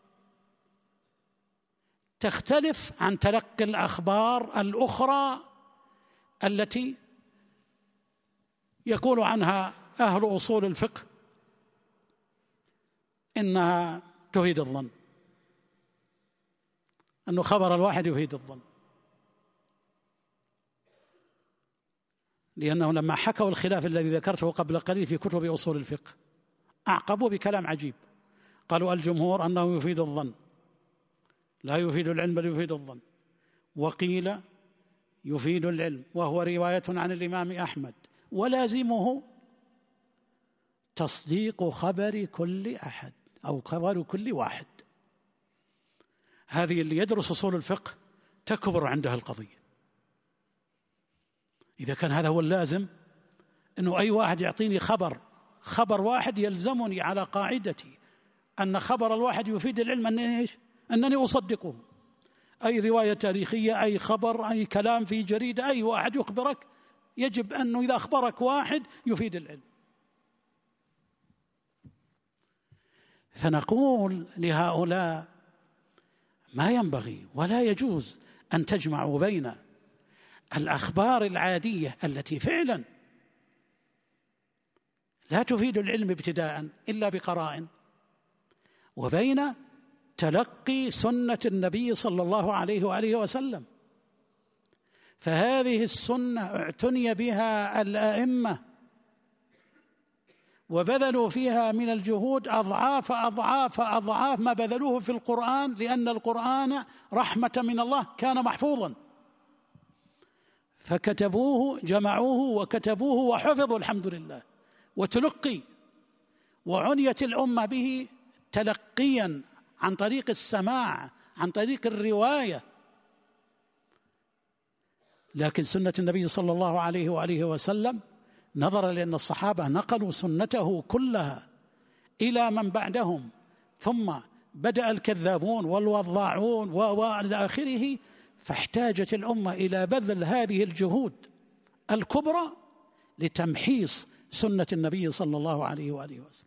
تختلف عن تلقي الأخبار الأخرى التي يقول عنها أهل أصول الفقه إنها تفيد الظن، أنه خبر الواحد يفيد الظن، لأنه لما حكوا الخلاف الذي ذكرته قبل قليل في كتب أصول الفقه أعقبوا بكلام عجيب، قالوا الجمهور أنه يفيد الظن لا يفيد العلم بل يفيد الظن، وقيل يفيد العلم وهو رواية عن الإمام أحمد، ولازمه تصديق خبر كل أحد أو خبر كل واحد. هذه اللي يدرس أصول الفقه تكبر عندها القضية. إذا كان هذا هو اللازم، أنه أي واحد يعطيني خبر خبر واحد يلزمني على قاعدتي أن خبر الواحد يفيد العلم أني إيش؟ أنني أصدقه. أي رواية تاريخية، أي خبر، أي كلام في جريدة، أي واحد يخبرك يجب أنه إذا أخبرك واحد يفيد العلم. فنقول لهؤلاء ما ينبغي ولا يجوز أن تجمعوا بين الأخبار العادية التي فعلا لا تفيد العلم ابتداء إلا بقرائن، وبين تلقي سنة النبي صلى الله عليه وآله وسلم. فهذه السنة اعتني بها الآئمة وبذلوا فيها من الجهود أضعاف أضعاف أضعاف ما بذلوه في القرآن، لأن القرآن رحمة من الله كان محفوظا، فكتبوه، جمعوه وكتبوه وحفظوا الحمد لله، وتلقي، وعنيت الأمة به تلقيا عن طريق السماع، عن طريق الرواية. لكن سنة النبي صلى الله عليه وآله وسلم نظرا لأن الصحابة نقلوا سنته كلها إلى من بعدهم، ثم بدأ الكذابون والوضاعون وإلى آخره، فاحتاجت الأمة إلى بذل هذه الجهود الكبرى لتمحيص سنة النبي صلى الله عليه وآله وسلم.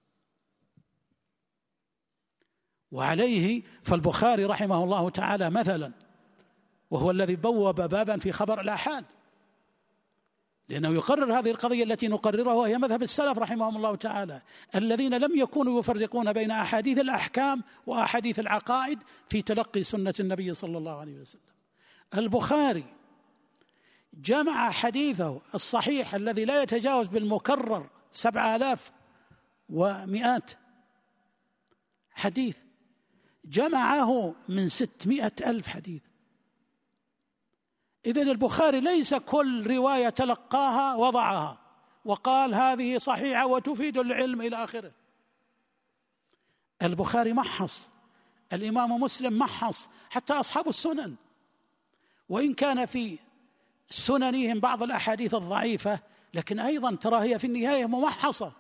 وعليه فالبخاري رحمه الله تعالى مثلا، وهو الذي بوب بابا في خبر الآحاد، لأنه يقرر هذه القضية التي نقررها، وهي مذهب السلف رحمهم الله تعالى، الذين لم يكونوا يفرقون بين أحاديث الأحكام وأحاديث العقائد في تلقي سنة النبي صلى الله عليه وسلم. البخاري جمع حديثه الصحيح الذي لا يتجاوز بالمكرر سبع آلاف ومئات حديث، جمعه من ستمائة ألف حديث. إذن البخاري ليس كل رواية تلقاها وضعها وقال هذه صحيحة وتفيد العلم إلى آخره. البخاري محص، الإمام مسلم محص، حتى أصحاب السنن، وإن كان في سننهم بعض الأحاديث الضعيفة، لكن أيضا ترى هي في النهاية ممحصة.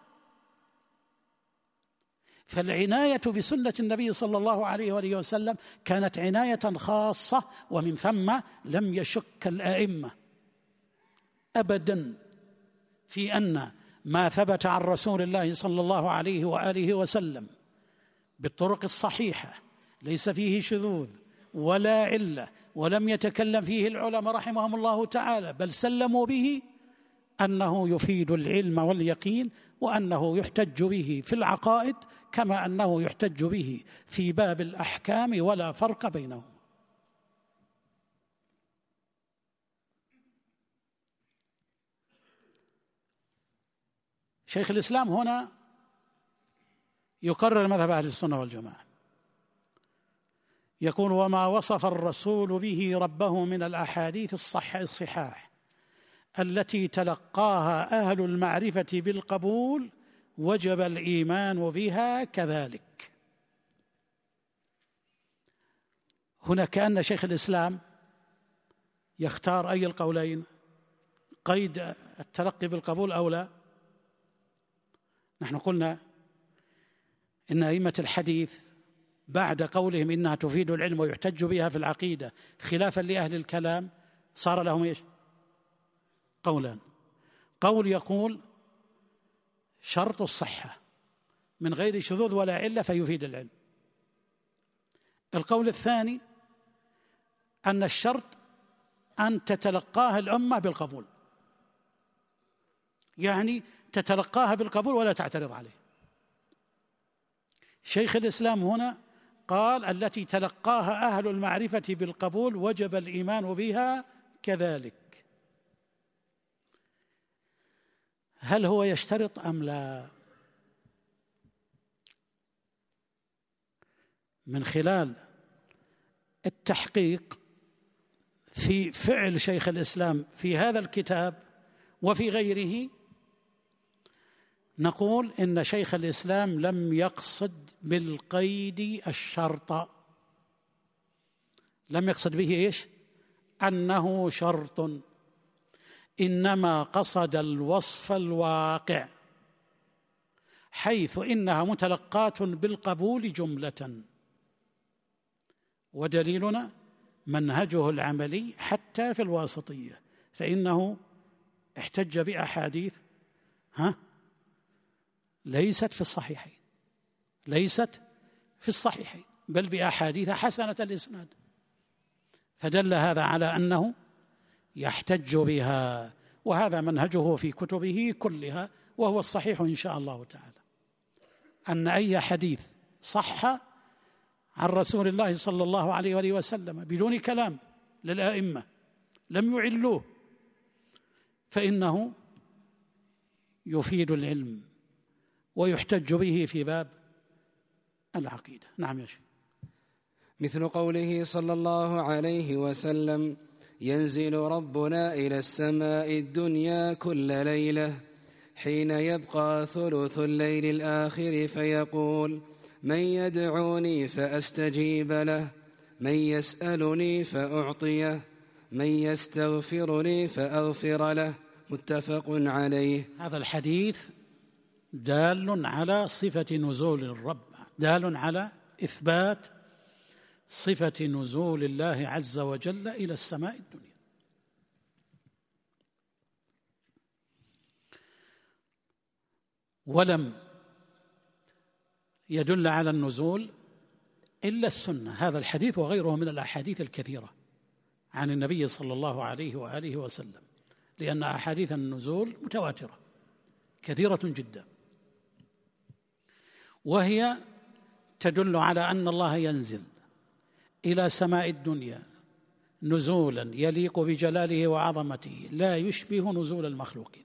فالعناية بسنة النبي صلى الله عليه وآله وسلم كانت عناية خاصة، ومن ثم لم يشك الأئمة أبدا في أن ما ثبت عن رسول الله صلى الله عليه وآله وسلم بالطرق الصحيحة ليس فيه شذوذ ولا علة، ولم يتكلم فيه العلماء رحمهم الله تعالى، بل سلموا به أنه يفيد العلم واليقين، وأنه يحتج به في العقائد كما أنه يحتج به في باب الأحكام، ولا فرق بينهم. شيخ الإسلام هنا يقرر مذهب أهل السنة والجماعة، يقول: وما وصف الرسول به ربه من الأحاديث الصح الصحاح التي تلقاها أهل المعرفة بالقبول وجب الإيمان بها كذلك. هنا كأن شيخ الإسلام يختار أي القولين، قيد التلقي بالقبول أو لا. نحن قلنا إن أئمة الحديث بعد قولهم إنها تفيد العلم ويحتج بها في العقيدة خلافا لأهل الكلام صار لهم إيش؟ قولان. قول يقول شرط الصحة من غير شذوذ ولا علة فيفيد العلم. القول الثاني أن الشرط أن تتلقاها الأمة بالقبول، يعني تتلقاها بالقبول ولا تعترض عليه. شيخ الإسلام هنا قال التي تلقاها أهل المعرفة بالقبول وجب الإيمان بها كذلك. هل هو يشترط أم لا؟ من خلال التحقيق في فعل شيخ الإسلام في هذا الكتاب وفي غيره نقول إن شيخ الإسلام لم يقصد بالقيد الشرط، لم يقصد به إيش؟ أنه شرط، إنما قصد الوصف الواقع، حيث إنها متلقاة بالقبول جملة. ودليلنا منهجه العملي حتى في الواسطية، فإنه احتج بأحاديث ها ليست في الصحيحين، ليست في الصحيحين بل بأحاديث حسنة الإسناد، فدل هذا على أنه يحتج بها، وهذا منهجه في كتبه كلها، وهو الصحيح إن شاء الله تعالى، أن أي حديث صح عن رسول الله صلى الله عليه وآله وسلم بدون كلام للآئمة لم يعلوه فإنه يفيد العلم ويحتج به في باب العقيدة. نعم يا شيخ. مثل قوله صلى الله عليه وسلم: ينزل ربنا إلى السماء الدنيا كل ليلة حين يبقى ثلث الليل الآخر فيقول: من يدعوني فأستجيب له، من يسألني فأعطيه، من يستغفرني فأغفر له. متفق عليه. هذا الحديث دال على صفة نزول الرب، دال على إثبات صفة نزول الله عز وجل إلى السماء الدنيا. ولم يدل على النزول إلا السنة، هذا الحديث وغيره من الأحاديث الكثيرة عن النبي صلى الله عليه وآله وسلم، لأن أحاديث النزول متواترة كثيرة جدا، وهي تدل على أن الله ينزل إلى سماء الدنيا نزولا يليق بجلاله وعظمته لا يشبه نزول المخلوقين،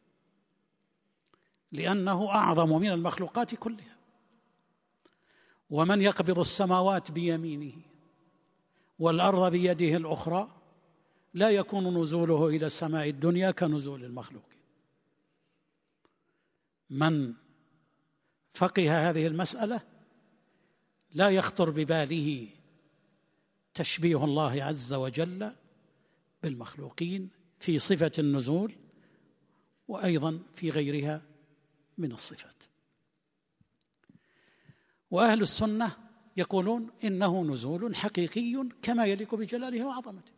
لأنه أعظم من المخلوقات كلها. ومن يقبض السماوات بيمينه والأرض بيده الأخرى لا يكون نزوله إلى السماء الدنيا كنزول المخلوقين. من فقه هذه المسألة لا يخطر بباله تشبيه الله عز وجل بالمخلوقين في صفة النزول وأيضا في غيرها من الصفات. وأهل السنة يقولون إنه نزول حقيقي كما يليق بجلاله وعظمته،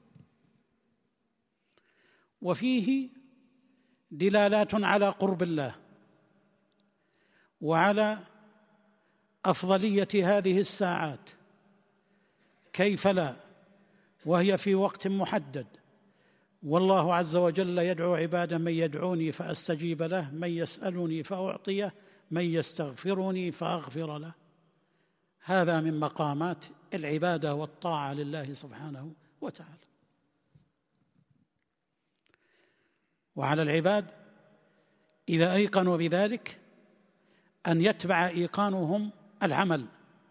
وفيه دلالات على قرب الله وعلى أفضلية هذه الساعات، كيف لا وهي في وقت محدد، والله عز وجل يدعو عبادا: من يدعوني فأستجيب له، من يسألني فأعطيه، من يستغفرني فأغفر له. هذا من مقامات العبادة والطاعة لله سبحانه وتعالى. وعلى العباد إذا أيقنوا بذلك أن يتبع إيقانهم العمل،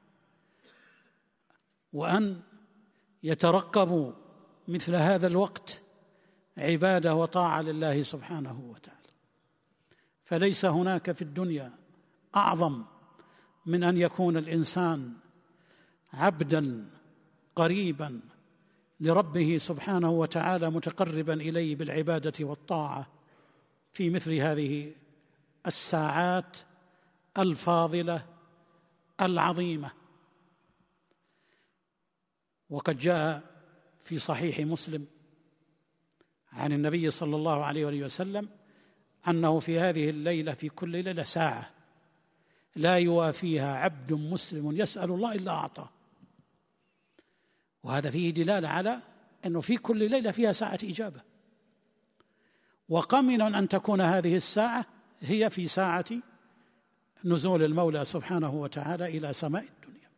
وأن يترقبوا مثل هذا الوقت عبادة وطاعة لله سبحانه وتعالى. فليس هناك في الدنيا أعظم من أن يكون الإنسان عبداً قريباً لربه سبحانه وتعالى متقرباً إليه بالعبادة والطاعة في مثل هذه الساعات الفاضلة العظيمة. وقد جاء في صحيح مسلم عن النبي صلى الله عليه وآله وسلم أنه في هذه الليلة في كل ليلة ساعة لا يوافيها عبد مسلم يسأل الله إلا أعطاه. وهذا فيه دلالة على أنه في كل ليلة فيها ساعة إجابة، وقمن أن تكون هذه الساعة هي في ساعة نزول المولى سبحانه وتعالى إلى سماء الدنيا.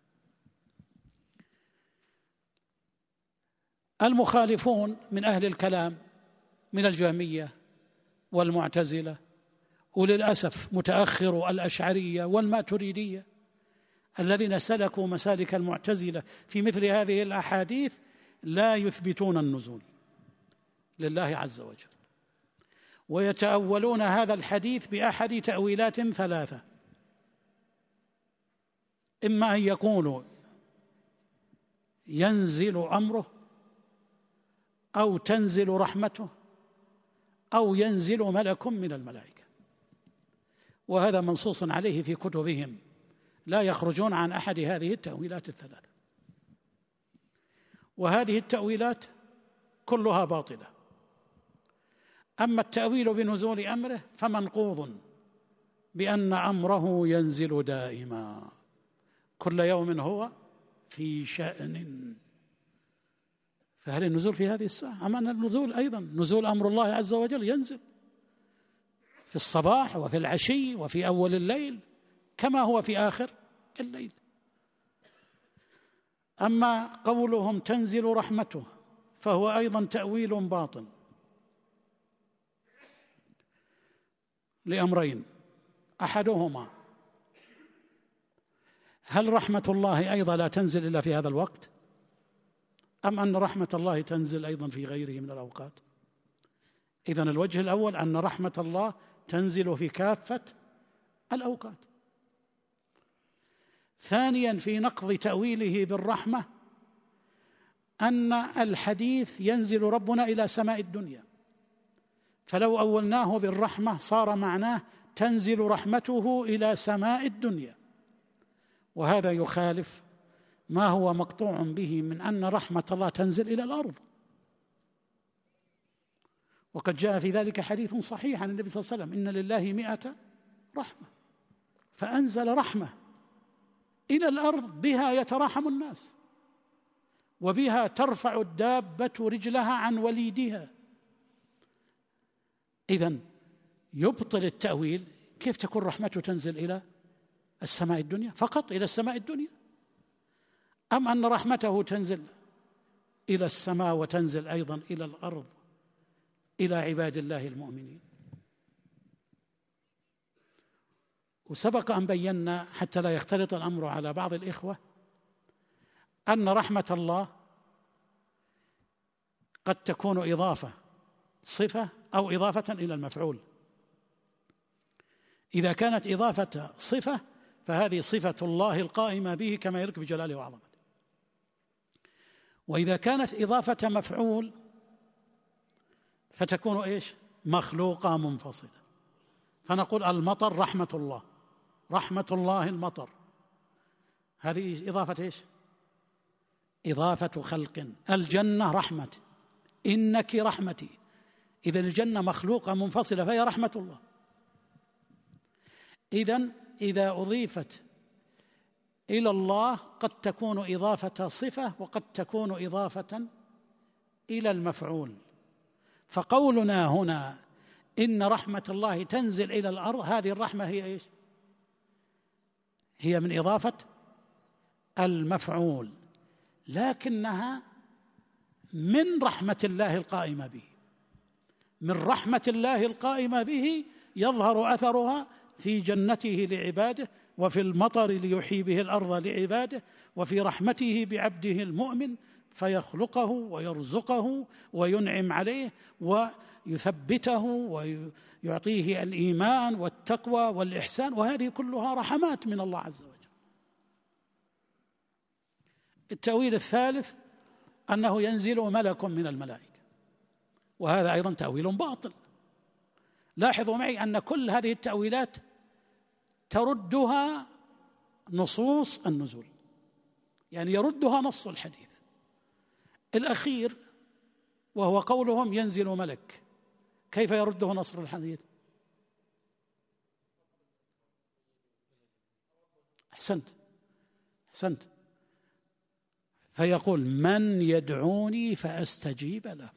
المخالفون من أهل الكلام من الجهمية والمعتزلة وللأسف متأخر الأشعرية والماتريدية الذين سلكوا مسالك المعتزلة في مثل هذه الأحاديث لا يثبتون النزول لله عز وجل، ويتأولون هذا الحديث بأحد تأويلات ثلاثة: إما أن يقولوا ينزل أمره، أو تنزل رحمته، أو ينزل ملك من الملائكة. وهذا منصوص عليه في كتبهم، لا يخرجون عن أحد هذه التأويلات الثلاثة. وهذه التأويلات كلها باطلة. أما التأويل بنزول أمره فمنقوض بأن أمره ينزل دائما كل يوم هو في شأن. فهل النزول في هذه الساعة؟ أما أن النزول أيضا نزول أمر الله عز وجل ينزل في الصباح وفي العشي وفي أول الليل كما هو في آخر الليل. أما قولهم تنزل رحمته فهو أيضا تأويل باطل لأمرين: أحدهما هل رحمة الله أيضا لا تنزل إلا في هذا الوقت؟ أم أن رحمة الله تنزل أيضا في غيره من الأوقات؟ إذن الوجه الأول أن رحمة الله تنزل في كافة الأوقات. ثانيا في نقض تأويله بالرحمة أن الحديث ينزل ربنا إلى سماء الدنيا، فلو أولناه بالرحمة صار معناه تنزل رحمته إلى سماء الدنيا، وهذا يخالف ما هو مقطوع به من أن رحمة الله تنزل إلى الأرض. وقد جاء في ذلك حديث صحيح عن النبي صلى الله عليه وسلم: إن لله مئة رحمة، فأنزل رحمة إلى الأرض بها يتراحم الناس، وبها ترفع الدابة رجلها عن وليدها. إذن يبطل التأويل. كيف تكون رحمته تنزل إلى السماء الدنيا فقط، إلى السماء الدنيا؟ أم أن رحمته تنزل إلى السماء وتنزل أيضا إلى الأرض إلى عباد الله المؤمنين؟ وسبق أن بينا حتى لا يختلط الأمر على بعض الإخوة أن رحمة الله قد تكون إضافة صفة أو إضافة إلى المفعول. إذا كانت إضافة صفة فهذه صفة الله القائمة به كما يليق بجلاله وعظمته. وإذا كانت إضافة مفعول فتكون إيش؟ مخلوقة منفصلة. فنقول المطر رحمة الله، رحمة الله المطر، هذه إضافة إيش؟ إضافة خلق. الجنة رحمة، إنك رحمتي. إذن الجنة مخلوقة منفصلة فهي رحمة الله. إذن إذا أضيفت إلى الله قد تكون إضافة صفة وقد تكون إضافة إلى المفعول. فقولنا هنا إن رحمة الله تنزل إلى الأرض، هذه الرحمة هي إيش؟ هي من إضافة المفعول، لكنها من رحمة الله القائمة به. من رحمة الله القائمة به يظهر أثرها في جنته لعباده، وفي المطر ليحيي به الأرض لعباده، وفي رحمته بعبده المؤمن فيخلقه ويرزقه وينعم عليه ويثبته ويعطيه الإيمان والتقوى والإحسان، وهذه كلها رحمات من الله عز وجل. التأويل الثالث أنه ينزل ملك من الملائكة، وهذا أيضا تأويل باطل. لاحظوا معي أن كل هذه التأويلات تردها نصوص النزول، يعني يردها نص الحديث الأخير وهو قولهم ينزل ملك. كيف يرده نص الحديث؟ أحسنت أحسنت فيقول من يدعوني فأستجيب له.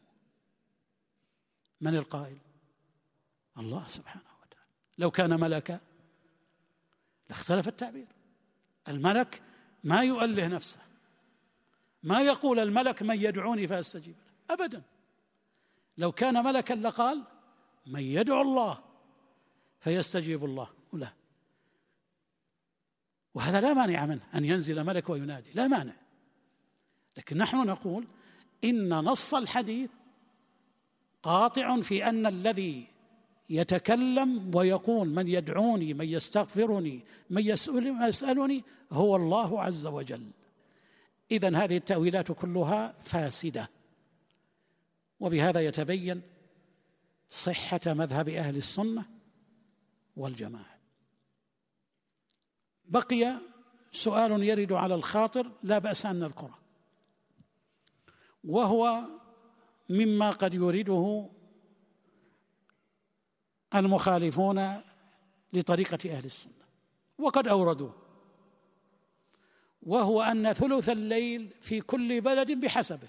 من القائل؟ الله سبحانه وتعالى. لو كان ملكا لاختلف التعبير. الملك ما يؤله نفسه، ما يقول الملك من يدعوني فأستجيب له أبدا. لو كان ملكا لقال من يدعو الله فيستجيب الله له، وهذا لا مانع منه أن ينزل ملك وينادي، لا مانع. لكن نحن نقول إن نص الحديث قاطع في أن الذي يتكلم ويقول من يدعوني من يستغفرني من يسألني هو الله عز وجل. إذن هذه التأويلات كلها فاسدة، وبهذا يتبين صحة مذهب أهل السنة والجماعة. بقي سؤال يرد على الخاطر لا بأس أن نذكره، وهو مما قد يريده المخالفون لطريقة أهل السنة وقد أوردوه، وهو أن ثلث الليل في كل بلد بحسبه.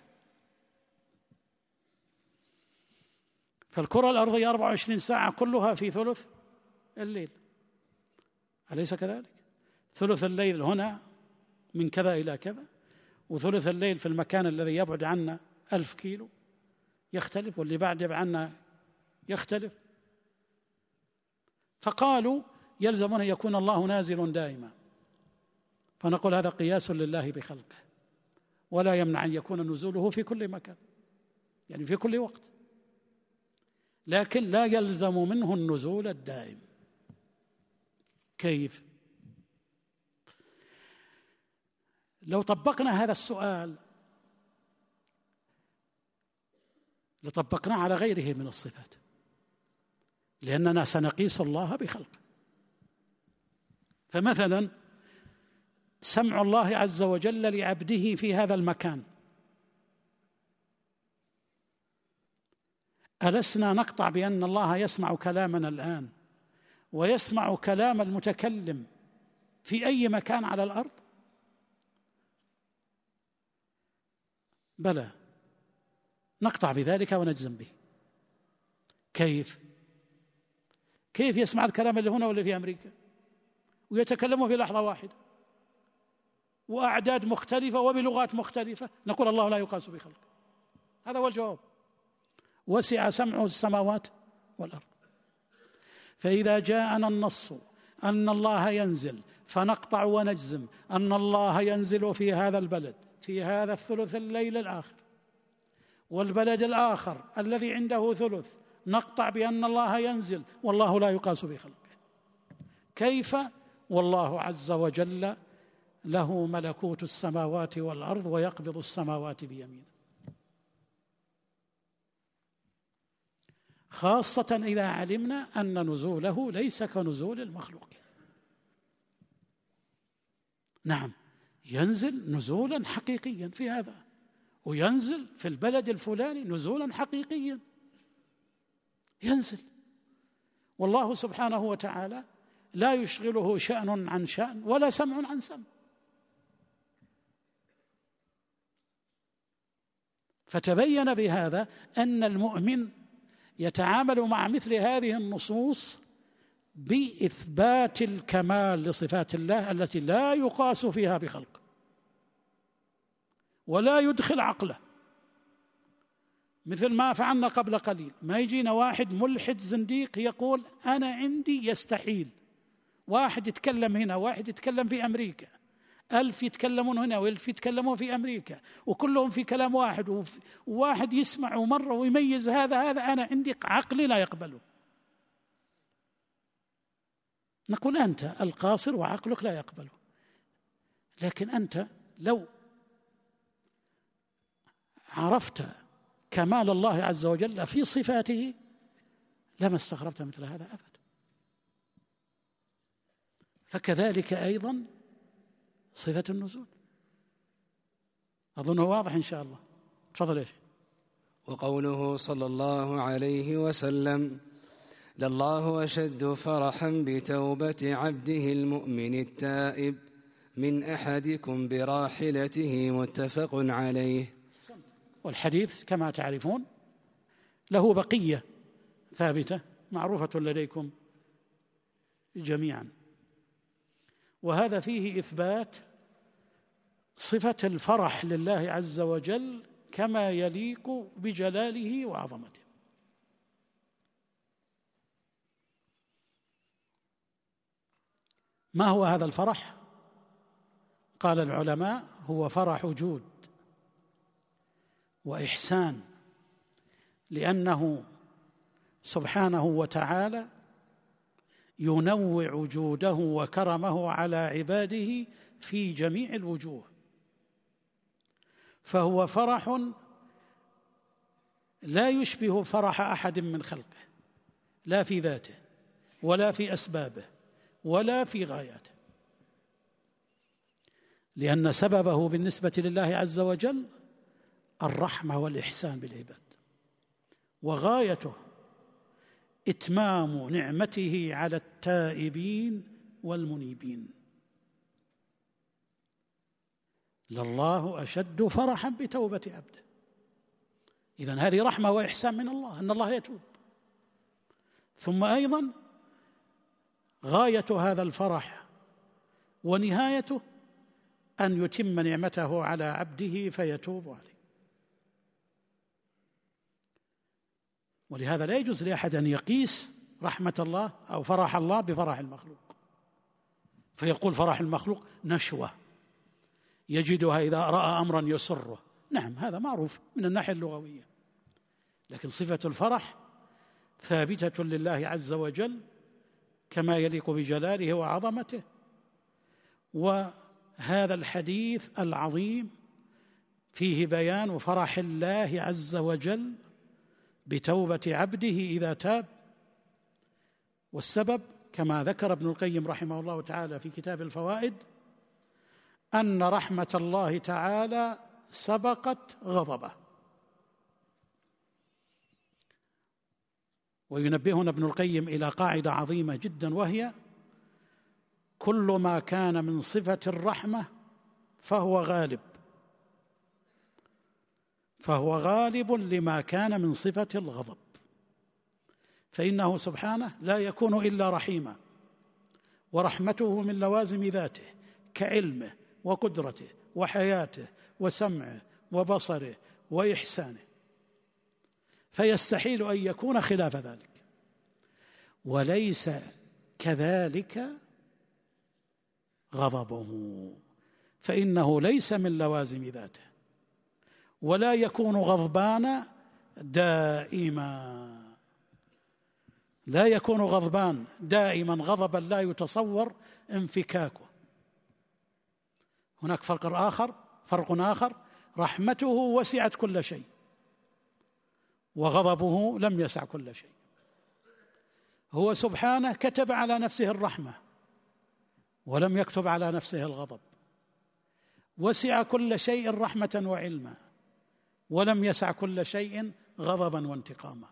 فالكرة الأرضية أربعة وعشرين ساعة كلها في ثلث الليل، أليس كذلك؟ ثلث الليل هنا من كذا إلى كذا، وثلث الليل في المكان الذي يبعد عنا ألف كيلو يختلف، واللي بعد يبعد عنا يختلف. فقالوا يلزم أن يكون الله نازل دائما، فنقول هذا قياس لله بخلقه، ولا يمنع أن يكون نزوله في كل مكان، يعني في كل وقت، لكن لا يلزم منه النزول الدائم. كيف؟ لو طبقنا هذا السؤال لطبقناه على غيره من الصفات، لأننا سنقيس الله بخلقه. فمثلا سمع الله عز وجل لعبده في هذا المكان، ألسنا نقطع بأن الله يسمع كلامنا الآن ويسمع كلام المتكلم في أي مكان على الأرض؟ بلى، نقطع بذلك ونجزم به. كيف؟ كيف يسمع الكلام اللي هنا واللي في أمريكا ويتكلموا في لحظة واحدة وأعداد مختلفة وبلغات مختلفة؟ نقول الله لا يقاس بخلقه. هذا هو الجواب. وسع سمعه السماوات والأرض. فإذا جاءنا النص أن الله ينزل فنقطع ونجزم أن الله ينزل في هذا البلد في هذا الثلث الليل الآخر، والبلد الآخر الذي عنده ثلث نقطع بأن الله ينزل والله لا يقاس بخلقه. كيف والله عز وجل له ملكوت السماوات والأرض ويقبض السماوات بيمينه، خاصة إذا علمنا أن نزوله ليس كنزول المخلوقين. نعم، ينزل نزولا حقيقيا في هذا، وينزل في البلد الفلاني نزولا حقيقيا، ينزل. والله سبحانه وتعالى لا يشغله شأن عن شأن ولا سمع عن سمع. فتبين بهذا أن المؤمن يتعامل مع مثل هذه النصوص بإثبات الكمال لصفات الله التي لا يقاس فيها بخلق ولا يدخل عقله، مثل ما فعلنا قبل قليل. ما يجينا واحد ملحد زنديق يقول أنا عندي يستحيل، واحد يتكلم هنا واحد يتكلم في أمريكا، ألف يتكلمون هنا وألف يتكلمون في أمريكا، وكلهم في كلام واحد، وواحد يسمع مرة ويميز هذا هذا أنا عندي عقلي لا يقبله. نقول أنت القاصر وعقلك لا يقبله، لكن أنت لو عرفت كمال الله عز وجل في صفاته لما استغربت مثل هذا أبدا. فكذلك أيضا صفة النزول، أظنه واضح إن شاء الله. تفضل يا شيخ. وقوله صلى الله عليه وسلم: لله أشد فرحا بتوبة عبده المؤمن التائب من أحدكم براحلته، متفق عليه. والحديث كما تعرفون له بقية ثابتة معروفة لديكم جميعا، وهذا فيه إثبات صفة الفرح لله عز وجل كما يليق بجلاله وعظمته. ما هو هذا الفرح؟ قال العلماء: هو فرح جود وإحسان، لأنه سبحانه وتعالى ينوع جوده وكرمه على عباده في جميع الوجوه، فهو فرح لا يشبه فرح أحد من خلقه، لا في ذاته ولا في أسبابه ولا في غاياته، لأن سببه بالنسبة لله عز وجل الرحمة والإحسان بالعباد، وغايته إتمام نعمته على التائبين والمنيبين. لله أشد فرحا بتوبة عبده. إذن هذه رحمة وإحسان من الله أن الله يتوب. ثم أيضا غاية هذا الفرح ونهايته أن يتم نعمته على عبده فيتوب عليه. ولهذا لا يجوز لأحد أن يقيس رحمة الله أو فرح الله بفرح المخلوق، فيقول فرح المخلوق نشوة، يجدها إذا رأى أمرا يسره. نعم، هذا معروف من الناحية اللغوية، لكن صفة الفرح ثابتة لله عز وجل كما يليق بجلاله وعظمته. وهذا الحديث العظيم فيه بيان فرح الله عز وجل بتوبة عبده إذا تاب. والسبب كما ذكر ابن القيم رحمه الله تعالى في كتاب الفوائد أن رحمة الله تعالى سبقت غضبه. وينبهنا ابن القيم إلى قاعدة عظيمة جدا، وهي كل ما كان من صفة الرحمة فهو غالب فهو غالب لما كان من صفة الغضب، فإنه سبحانه لا يكون إلا رحيما، ورحمته من لوازم ذاته كعلمه وقدرته وحياته وسمعه وبصره وإحسانه، فيستحيل أن يكون خلاف ذلك. وليس كذلك غضبه، فإنه ليس من لوازم ذاته، ولا يكون غضبان دائما لا يكون غضبان دائما غضبا لا يتصور انفكاكه. هناك فرق آخر فرق آخر رحمته وسعت كل شيء، وغضبه لم يسع كل شيء. هو سبحانه كتب على نفسه الرحمة ولم يكتب على نفسه الغضب، وسع كل شيء رحمة وعلما ولم يسع كل شيء غضبا وانتقاما.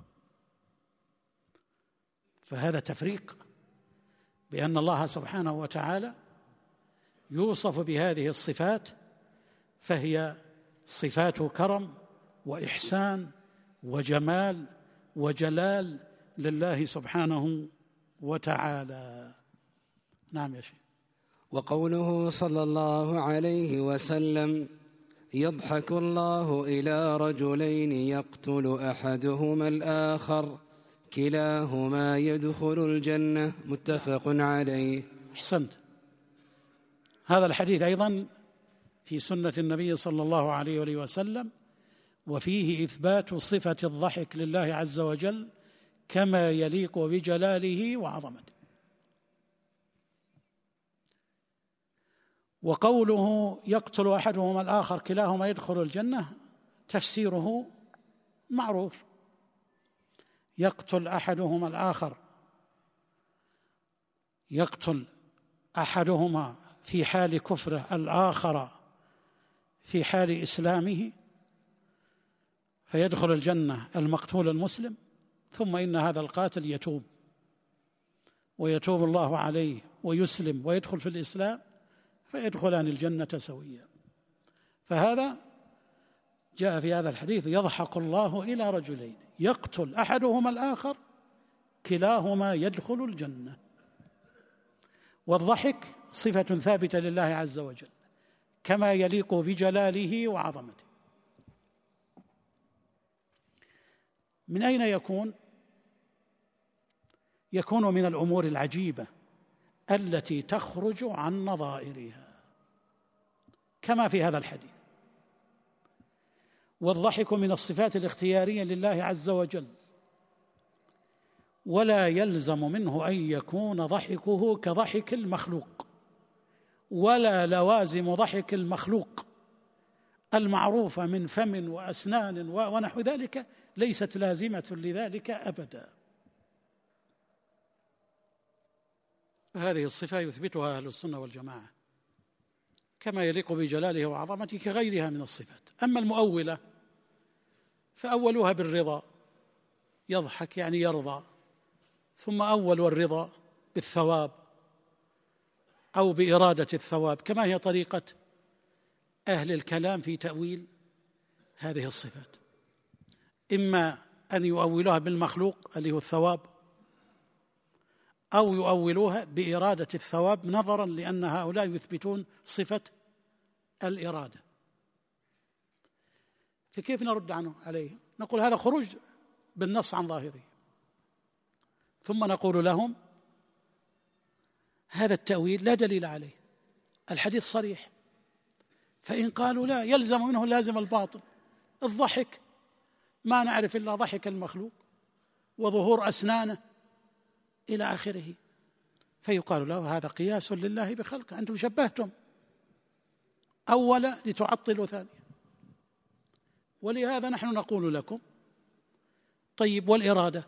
فهذا تفريق بأن الله سبحانه وتعالى يوصف بهذه الصفات، فهي صفات كرم وإحسان وجمال وجلال لله سبحانه وتعالى. نعم يا شيخ. وقوله صلى الله عليه وسلم: يضحك الله إلى رجلين يقتل أحدهما الآخر كلاهما يدخل الجنة، متفق عليه. أحسنت. هذا الحديث أيضا في سنة النبي صلى الله عليه وآله وسلم، وفيه إثبات صفة الضحك لله عز وجل كما يليق بجلاله وعظمته. وقوله يقتل أحدهما الآخر كلاهما يدخل الجنة تفسيره معروف. يقتل أحدهما الآخر، يقتل أحدهما في حال كفره الآخر في حال إسلامه، فيدخل الجنة المقتول المسلم، ثم إن هذا القاتل يتوب ويتوب الله عليه ويسلم ويدخل في الإسلام، فيدخلان الجنة سويا. فهذا جاء في هذا الحديث: يضحك الله إلى رجلين يقتل أحدهما الآخر كلاهما يدخل الجنة. والضحك صفة ثابتة لله عز وجل كما يليق بجلاله وعظمته. من أين يكون؟ يكون من الأمور العجيبة التي تخرج عن نظائرها كما في هذا الحديث. والضحك من الصفات الاختيارية لله عز وجل، ولا يلزم منه أن يكون ضحكه كضحك المخلوق، ولا لوازم ضحك المخلوق المعروفة من فم وأسنان ونحو ذلك ليست لازمة لذلك أبدا. هذه الصفة يثبتها أهل السنة والجماعة كما يليق بجلاله وعظمته كغيرها من الصفات. أما المؤولة فأولوها بالرضا، يضحك يعني يرضى، ثم أولوا الرضا بالثواب أو بإرادة الثواب، كما هي طريقة أهل الكلام في تأويل هذه الصفات، إما أن يؤولوها بالمخلوق اللي هو الثواب، أو يؤولوها بإرادة الثواب، نظرا لأن هؤلاء يثبتون صفة الإرادة. فكيف نرد عنه عليه؟ نقول هذا خروج بالنص عن ظاهره، ثم نقول لهم هذا التأويل لا دليل عليه، الحديث صريح فإن قالوا لا، يلزم منه لازم الباطل. الضحك ما نعرف إلا ضحك المخلوق وظهور أسنانه إلى آخره، فيقال له هذا قياس لله بخلقه، أنتم شبهتم أولا لتعطلوا ثانيا. ولهذا نحن نقول لكم طيب والإرادة؟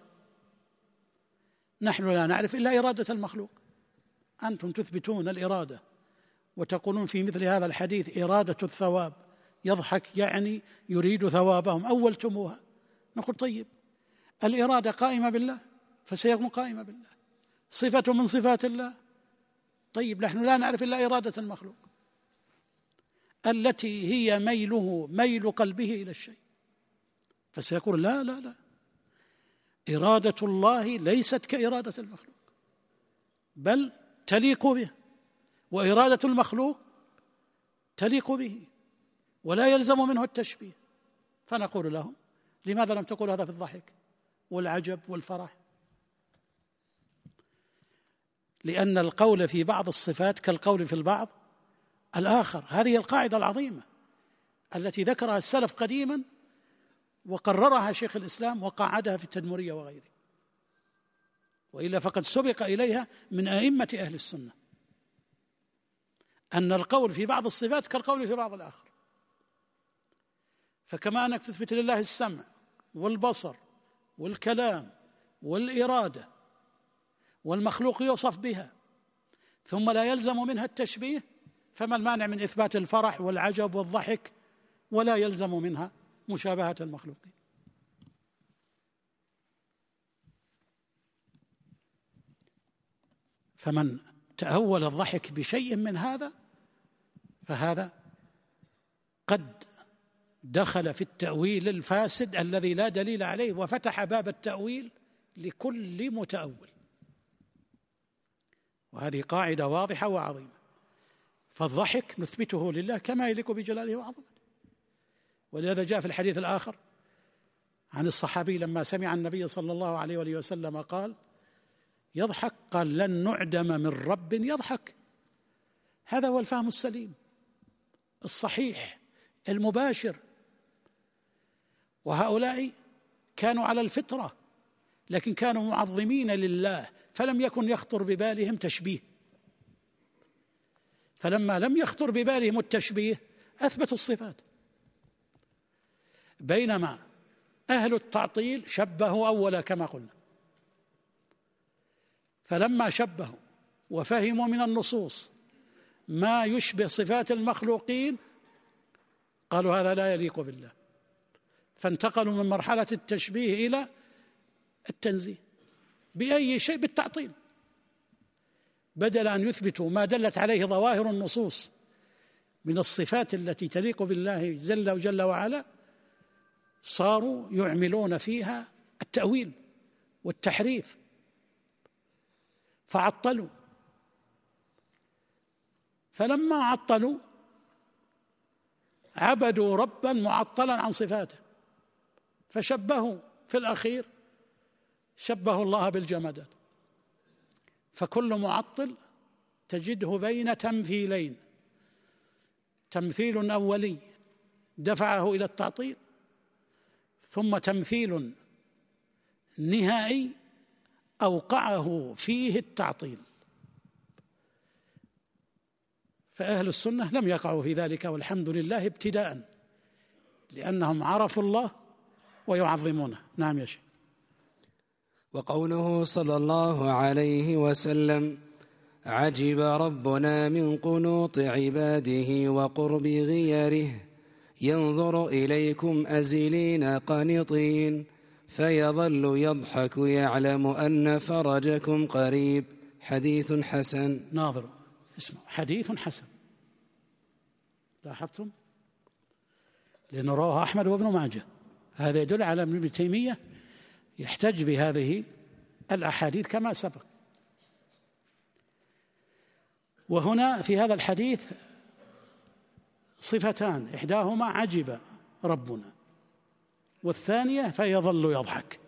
نحن لا نعرف إلا إرادة المخلوق، أنتم تثبتون الإرادة وتقولون في مثل هذا الحديث إرادة الثواب، يضحك يعني يريد ثوابهم، أولتموها. نقول طيب الإرادة قائمة بالله فسيكون قائمة بالله، صفة من صفات الله. طيب نحن لا نعرف إلا إرادة المخلوق التي هي ميله ميل قلبه إلى الشيء، فسيقول لا لا لا، إرادة الله ليست كإرادة المخلوق بل تليق به، وإرادة المخلوق تليق به ولا يلزم منه التشبيه. فنقول لهم لماذا لم تقول هذا في الضحك والعجب والفرح؟ لأن القول في بعض الصفات كالقول في البعض الآخر. هذه القاعدة العظيمة التي ذكرها السلف قديما وقررها شيخ الإسلام وقعدها في التدمرية وغيره، وإلا فقد سبق إليها من أئمة أهل السنة، أن القول في بعض الصفات كالقول في بعض الآخر. فكما أنك تثبت لله السمع والبصر والكلام والإرادة والمخلوق يوصف بها ثم لا يلزم منها التشبيه، فما المانع من إثبات الفرح والعجب والضحك ولا يلزم منها مشابهة المخلوقين؟ فمن تأول الضحك بشيء من هذا فهذا قد دخل في التأويل الفاسد الذي لا دليل عليه، وفتح باب التأويل لكل متأول. وهذه قاعدة واضحة وعظيمة. فالضحك نثبته لله كما يليق بجلاله وعظمته. ولهذا جاء في الحديث الآخر عن الصحابي لما سمع النبي صلى الله عليه وآله وسلم قال يضحك، قال لن نعدم من رب يضحك. هذا هو الفهم السليم الصحيح المباشر. وهؤلاء كانوا على الفطرة لكن كانوا معظمين لله، فلم يكن يخطر ببالهم تشبيه. فلما لم يخطر ببالهم التشبيه أثبتوا الصفات، بينما أهل التعطيل شبهوا أولا كما قلنا. فلما شبهوا وفهموا من النصوص ما يشبه صفات المخلوقين قالوا هذا لا يليق بالله، فانتقلوا من مرحلة التشبيه إلى التنزيه بأي شيء، بالتعطيل. بدل أن يثبتوا ما دلت عليه ظواهر النصوص من الصفات التي تليق بالله جل وجل وعلا، صاروا يعملون فيها التأويل والتحريف فعطلوا. فلما عطلوا عبدوا ربا معطلا عن صفاته، فشبهوا في الأخير شبهوا الله بالجمادات. فكل معطل تجده بين تمثيلين، تمثيل أولي دفعه إلى التعطيل، ثم تمثيل نهائي أوقعه فيه التعطيل. فأهل السنة لم يقعوا في ذلك والحمد لله ابتداء، لأنهم عرفوا الله ويعظمونه. نعم يا شيخ. وقوله صلى الله عليه وسلم عجب ربنا من قنوط عباده وقرب غيره ينظر إليكم أزلين قانطين فيظل يضحك يعلم أن فرجكم قريب. حديث حسن. ناظر اسمه حديث حسن، لاحظتم؟ لأنه رواه أحمد وابن ماجه. هذا يدل على أن ابن تيمية يحتج بهذه الأحاديث كما سبق. وهنا في هذا الحديث صفتان، إحداهما عجب ربنا، والثانية فيظل يضحك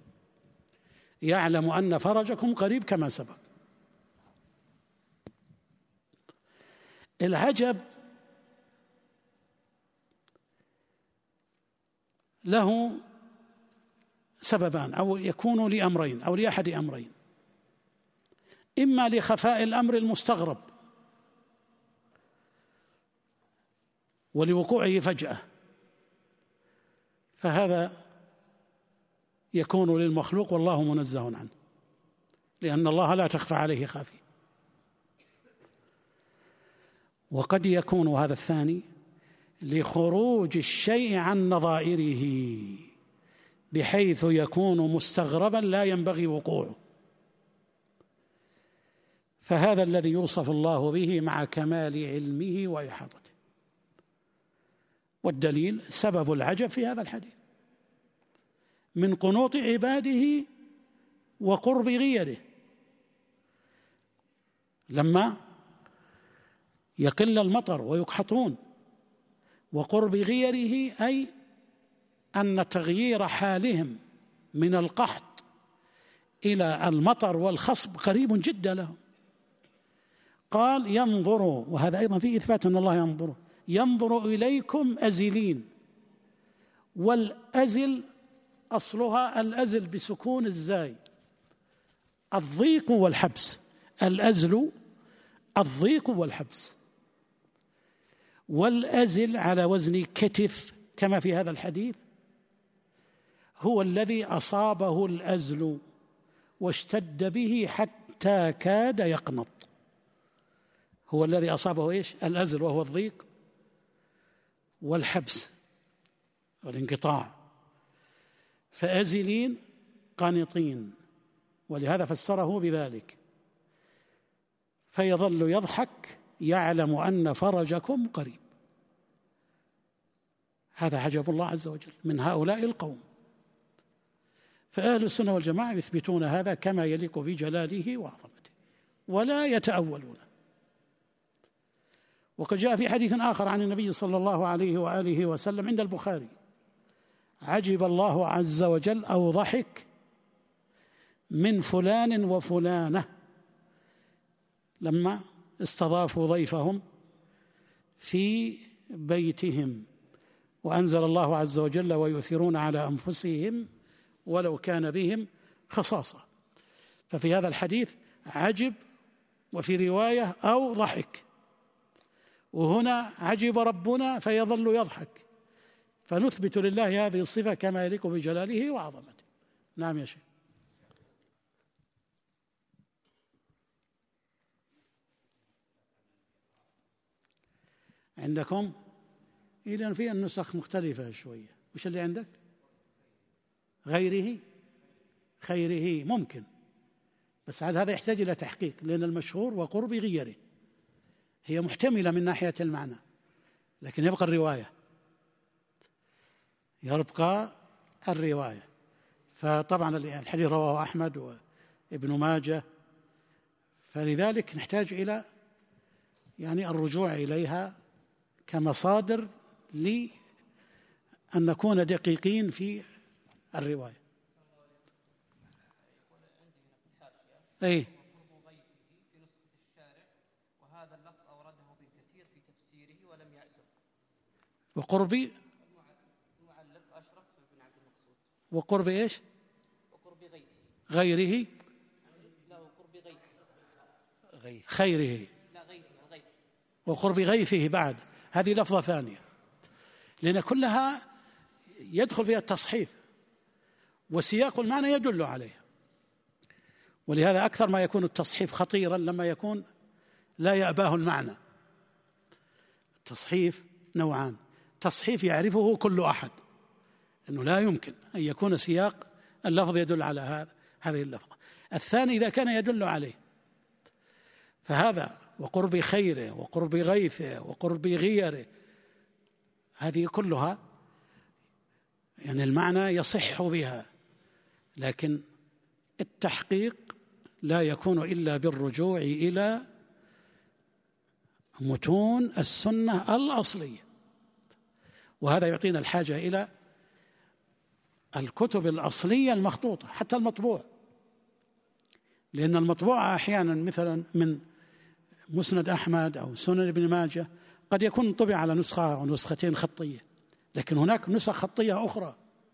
يعلم أن فرجكم قريب كما سبق. العجب له سببان، أو يكون لأمرين أو لأحد أمرين: إما لخفاء الأمر المستغرب ولوقوعه فجأة، فهذا يكون للمخلوق والله منزه عنه، لأن الله لا تخفى عليه خافية. وقد يكون هذا الثاني لخروج الشيء عن نظائره بحيث يكون مستغربا لا ينبغي وقوعه، فهذا الذي يوصف الله به مع كمال علمه وإحاطته. والدليل سبب العجب في هذا الحديث من قنوط عباده وقرب غيره، لما يقل المطر ويقحطون، وقرب غيره أي أن تغيير حالهم من القحط إلى المطر والخصب قريب جدا لهم. قال ينظروا، وهذا أيضا فيه إثبات أن الله ينظر، ينظر إليكم أزلين، والأزل أصلها الأزل بسكون الزاي، الضيق والحبس، الأزل الضيق والحبس، والأزل على وزن كتف كما في هذا الحديث هو الذي أصابه الأزل واشتد به حتى كاد يقنط، هو الذي أصابه إيش؟ الأزل، وهو الضيق والحبس والانقطاع. فأزلين قانطين، ولهذا فسره بذلك: فيظل يضحك يعلم أن فرجكم قريب. هذا عجب الله عز وجل من هؤلاء القوم. فأهل السنة والجماعة يثبتون هذا كما يليق بجلاله وعظمته ولا يتأولون. وقد جاء في حديث آخر عن النبي صلى الله عليه وآله وسلم عند البخاري: عجب الله عز وجل أو ضحك من فلان وفلانة لما استضافوا ضيفهم في بيتهم، وأنزل الله عز وجل: ويؤثرون على أنفسهم ولو كان بهم خصاصة. ففي هذا الحديث عجب، وفي رواية أو ضحك، وهنا عجب ربنا فيظل يضحك، فنثبت لله هذه الصفة كما يليق بجلاله وعظمته. نعم يا شيخ. عندكم إذن في النسخ مختلفة شوية. وش اللي عندك؟ غيره خيره ممكن، بس عاد هذا يحتاج إلى تحقيق، لأن المشهور وقرب غيره هي محتملة من ناحية المعنى، لكن يبقى الرواية يبقى الرواية فطبعا الحديث رواه أحمد وابن ماجه، فلذلك نحتاج إلى يعني الرجوع إليها كمصادر لأن نكون دقيقين في الرواية. أي وهذا اللفظ أورده ابن كثير في تفسيره ولم يعزم. وقربي المعلق أشرف بن عبد المقصود. وقرب إيش؟ وقرب غيثه. غيره؟ لا وقرب غيثه. غيث. خيره. لا غيثه الغيث. وقرب غيثه بعد، هذه لفظة ثانية، لأن كلها يدخل فيها التصحيف وسياق المعنى يدل عليه، ولهذا أكثر ما يكون التصحيف خطيرا لما يكون لا يأباه المعنى. التصحيف نوعان: تصحيف يعرفه كل أحد أنه لا يمكن أن يكون سياق اللفظ يدل على هذا هذه اللفظة. الثاني إذا كان يدل عليه، فهذا وقرب خيره وقرب غيثه وقرب غيره، هذه كلها يعني المعنى يصح بها، لكن التحقيق لا يكون إلا بالرجوع إلى متون السنة الأصلية، وهذا يعطينا الحاجة إلى الكتب الأصلية المخطوطة حتى المطبوع، لأن المطبوع أحيانا مثلا من مسند أحمد أو سنن ابن ماجه قد يكون طبع على نسخة أو نسختين خطية، لكن هناك نسخ خطية أخرى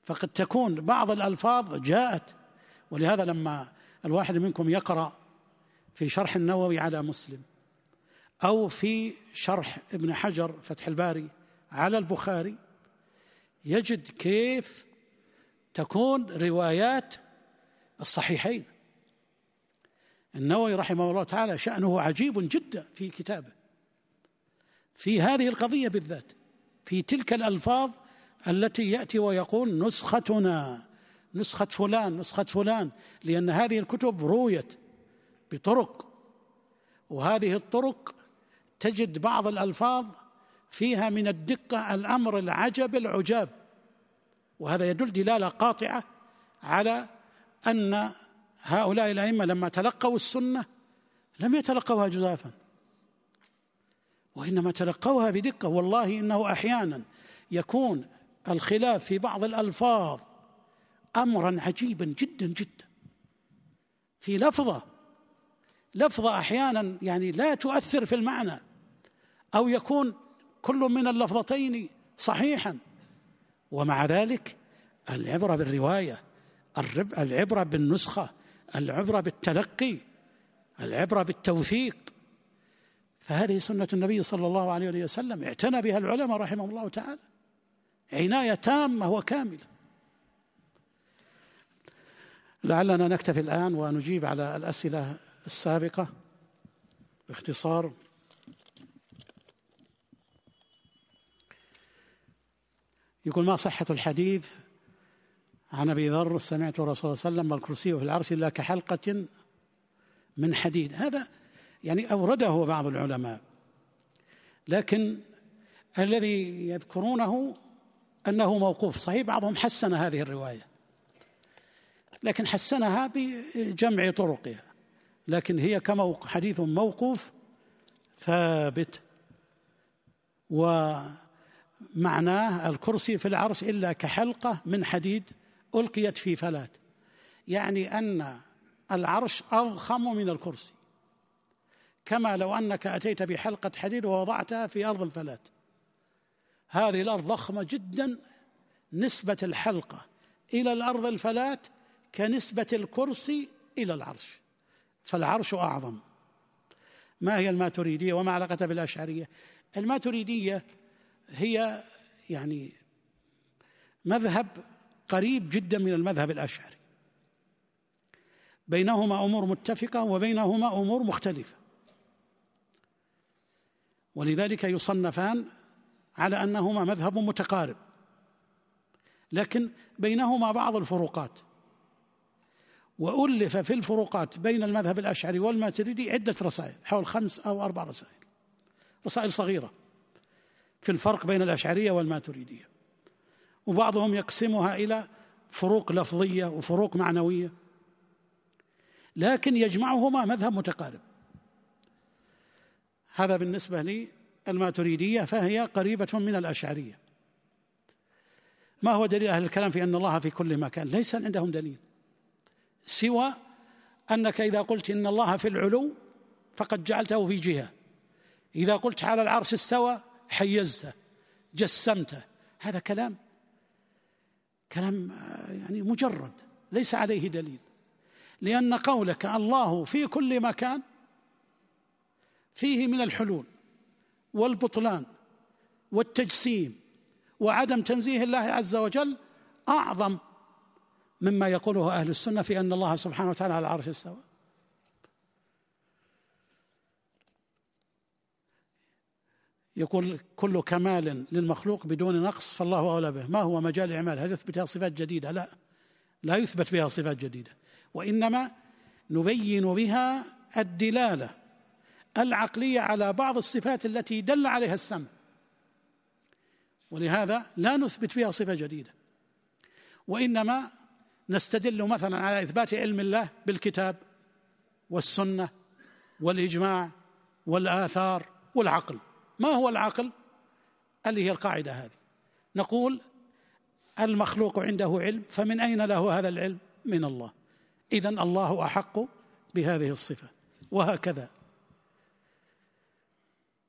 فقد تكون بعض الألفاظ جاءت. ولهذا لما الواحد منكم يقرأ في شرح النووي على مسلم أو في شرح ابن حجر فتح الباري على البخاري يجد كيف تكون روايات الصحيحين. النووي رحمه الله تعالى شأنه عجيب جدا في كتابه في هذه القضية بالذات، في تلك الألفاظ التي يأتي ويقول نسختنا نسخة فلان نسخة فلان، لأن هذه الكتب رويت بطرق، وهذه الطرق تجد بعض الألفاظ فيها من الدقة الأمر العجب العجاب، وهذا يدل دلالة قاطعة على أن هؤلاء الأئمة لما تلقوا السنة لم يتلقوها جزافا، وإنما تلقوها بدقة. والله إنه أحيانا يكون الخلاف في بعض الألفاظ أمرا عجيبا جدا جدا، في لفظة لفظة أحيانا يعني لا تؤثر في المعنى، أو يكون كل من اللفظتين صحيحا، ومع ذلك العبرة بالرواية، العبرة بالنسخة، العبرة بالتلقي، العبرة بالتوثيق. فهذه سنة النبي صلى الله عليه وسلم اعتنى بها العلماء رحمه الله تعالى عناية تامة وكاملة. لعلنا نكتفي الآن ونجيب على الأسئلة السابقة باختصار. يقول: ما صحة الحديث عن أبي ذر سمعت الرسول صلى الله عليه وسلم والكرسي في العرش إلا كحلقة من حديد؟ هذا يعني أورده بعض العلماء، لكن الذي يذكرونه أنه موقوف. صحيح بعضهم حسن هذه الرواية، لكن حسنها بجمع طرقها، لكن هي كموقف حديث موقوف ثابت. ومعناه الكرسي في العرش إلا كحلقة من حديد ألقيت في فلاة، يعني أن العرش أضخم من الكرسي، كما لو أنك أتيت بحلقة حديد ووضعتها في أرض الفلاة. هذه الأرض ضخمة جدا، نسبة الحلقة إلى الأرض الفلاة كنسبة الكرسي إلى العرش، فالعرش أعظم. ما هي الماتريدية وما علاقتها بالأشعرية؟ الماتريدية هي يعني مذهب قريب جدا من المذهب الأشعري، بينهما أمور متفقة وبينهما أمور مختلفة، ولذلك يصنفان على أنهما مذهب متقارب، لكن بينهما بعض الفروقات. وألف في الفروقات بين المذهب الأشعري والماتريدي عدة رسائل، حول خمس أو أربع رسائل، رسائل صغيرة في الفرق بين الأشعرية والماتريدية، وبعضهم يقسمها إلى فروق لفظية وفروق معنوية، لكن يجمعهما مذهب متقارب. هذا بالنسبة للماتريدية، فهي قريبة من الأشعرية. ما هو دليل أهل الكلام في أن الله في كل مكان؟ ليس عندهم دليل سوى أنك إذا قلت إن الله في العلو فقد جعلته في جهة، إذا قلت على العرش استوى حيزته جسمته. هذا كلام كلام يعني مجرد ليس عليه دليل، لأن قولك الله في كل مكان فيه من الحلول والبطلان والتجسيم وعدم تنزيه الله عز وجل أعظم مما يقوله أهل السنة في أن الله سبحانه وتعالى على العرش استوى. يقول: كل كمال للمخلوق بدون نقص فالله أولى به. ما هو مجال الإعمال؟ هل يثبت بها صفات جديدة؟ لا، لا يثبت بها صفات جديدة، وإنما نبين بها الدلالة العقلية على بعض الصفات التي دل عليها السمع، ولهذا لا نثبت بها صفة جديدة، وإنما نستدل مثلا على إثبات علم الله بالكتاب والسنة والإجماع والآثار والعقل. ما هو العقل؟ اللي هي القاعدة هذه، نقول المخلوق عنده علم، فمن أين له هذا العلم؟ من الله، إذن الله أحق بهذه الصفة، وهكذا.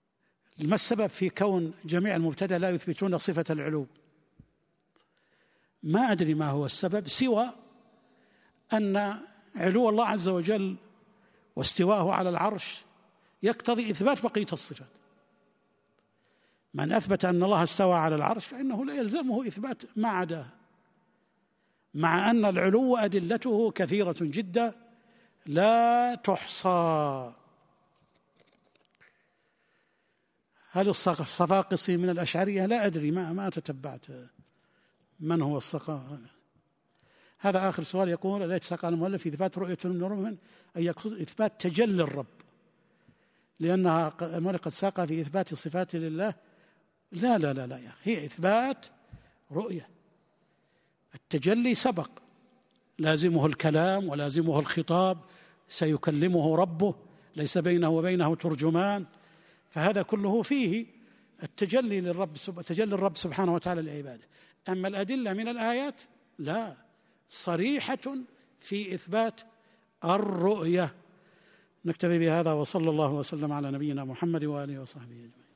ما السبب في كون جميع المبتدأ لا يثبتون صفة العلو؟ ما أدري ما هو السبب سوى أن علو الله عز وجل واستواءه على العرش يقتضي إثبات بقية الصفات. من أثبت أن الله استوى على العرش فإنه لا يلزمه إثبات ما عداه، مع أن العلو أدلته كثيرة جدا لا تحصى. هل الصفاقسي من الأشعرية؟ لا أدري، ما ما تتبعت من هو الصفاقسي. هذا آخر سؤال. يقول: الذي ساق المؤلف في إثبات رؤية من ربهم أن يقصد إثبات تجلي الرب، لأنها المؤلف قد ساق في إثبات صفات لله. لا لا لا لا يا أخي، هي إثبات رؤية. التجلي سبق، لازمه الكلام ولازمه الخطاب، سيكلمه ربه، ليس بينه وبينه ترجمان، فهذا كله فيه التجلي للرب، تجلي الرب سبحانه وتعالى لعباده. أما الأدلة من الآيات لا، صريحة في إثبات الرؤية. نكتفي بهذا، وصلى الله وسلم على نبينا محمد وآله وصحبه أجمعين.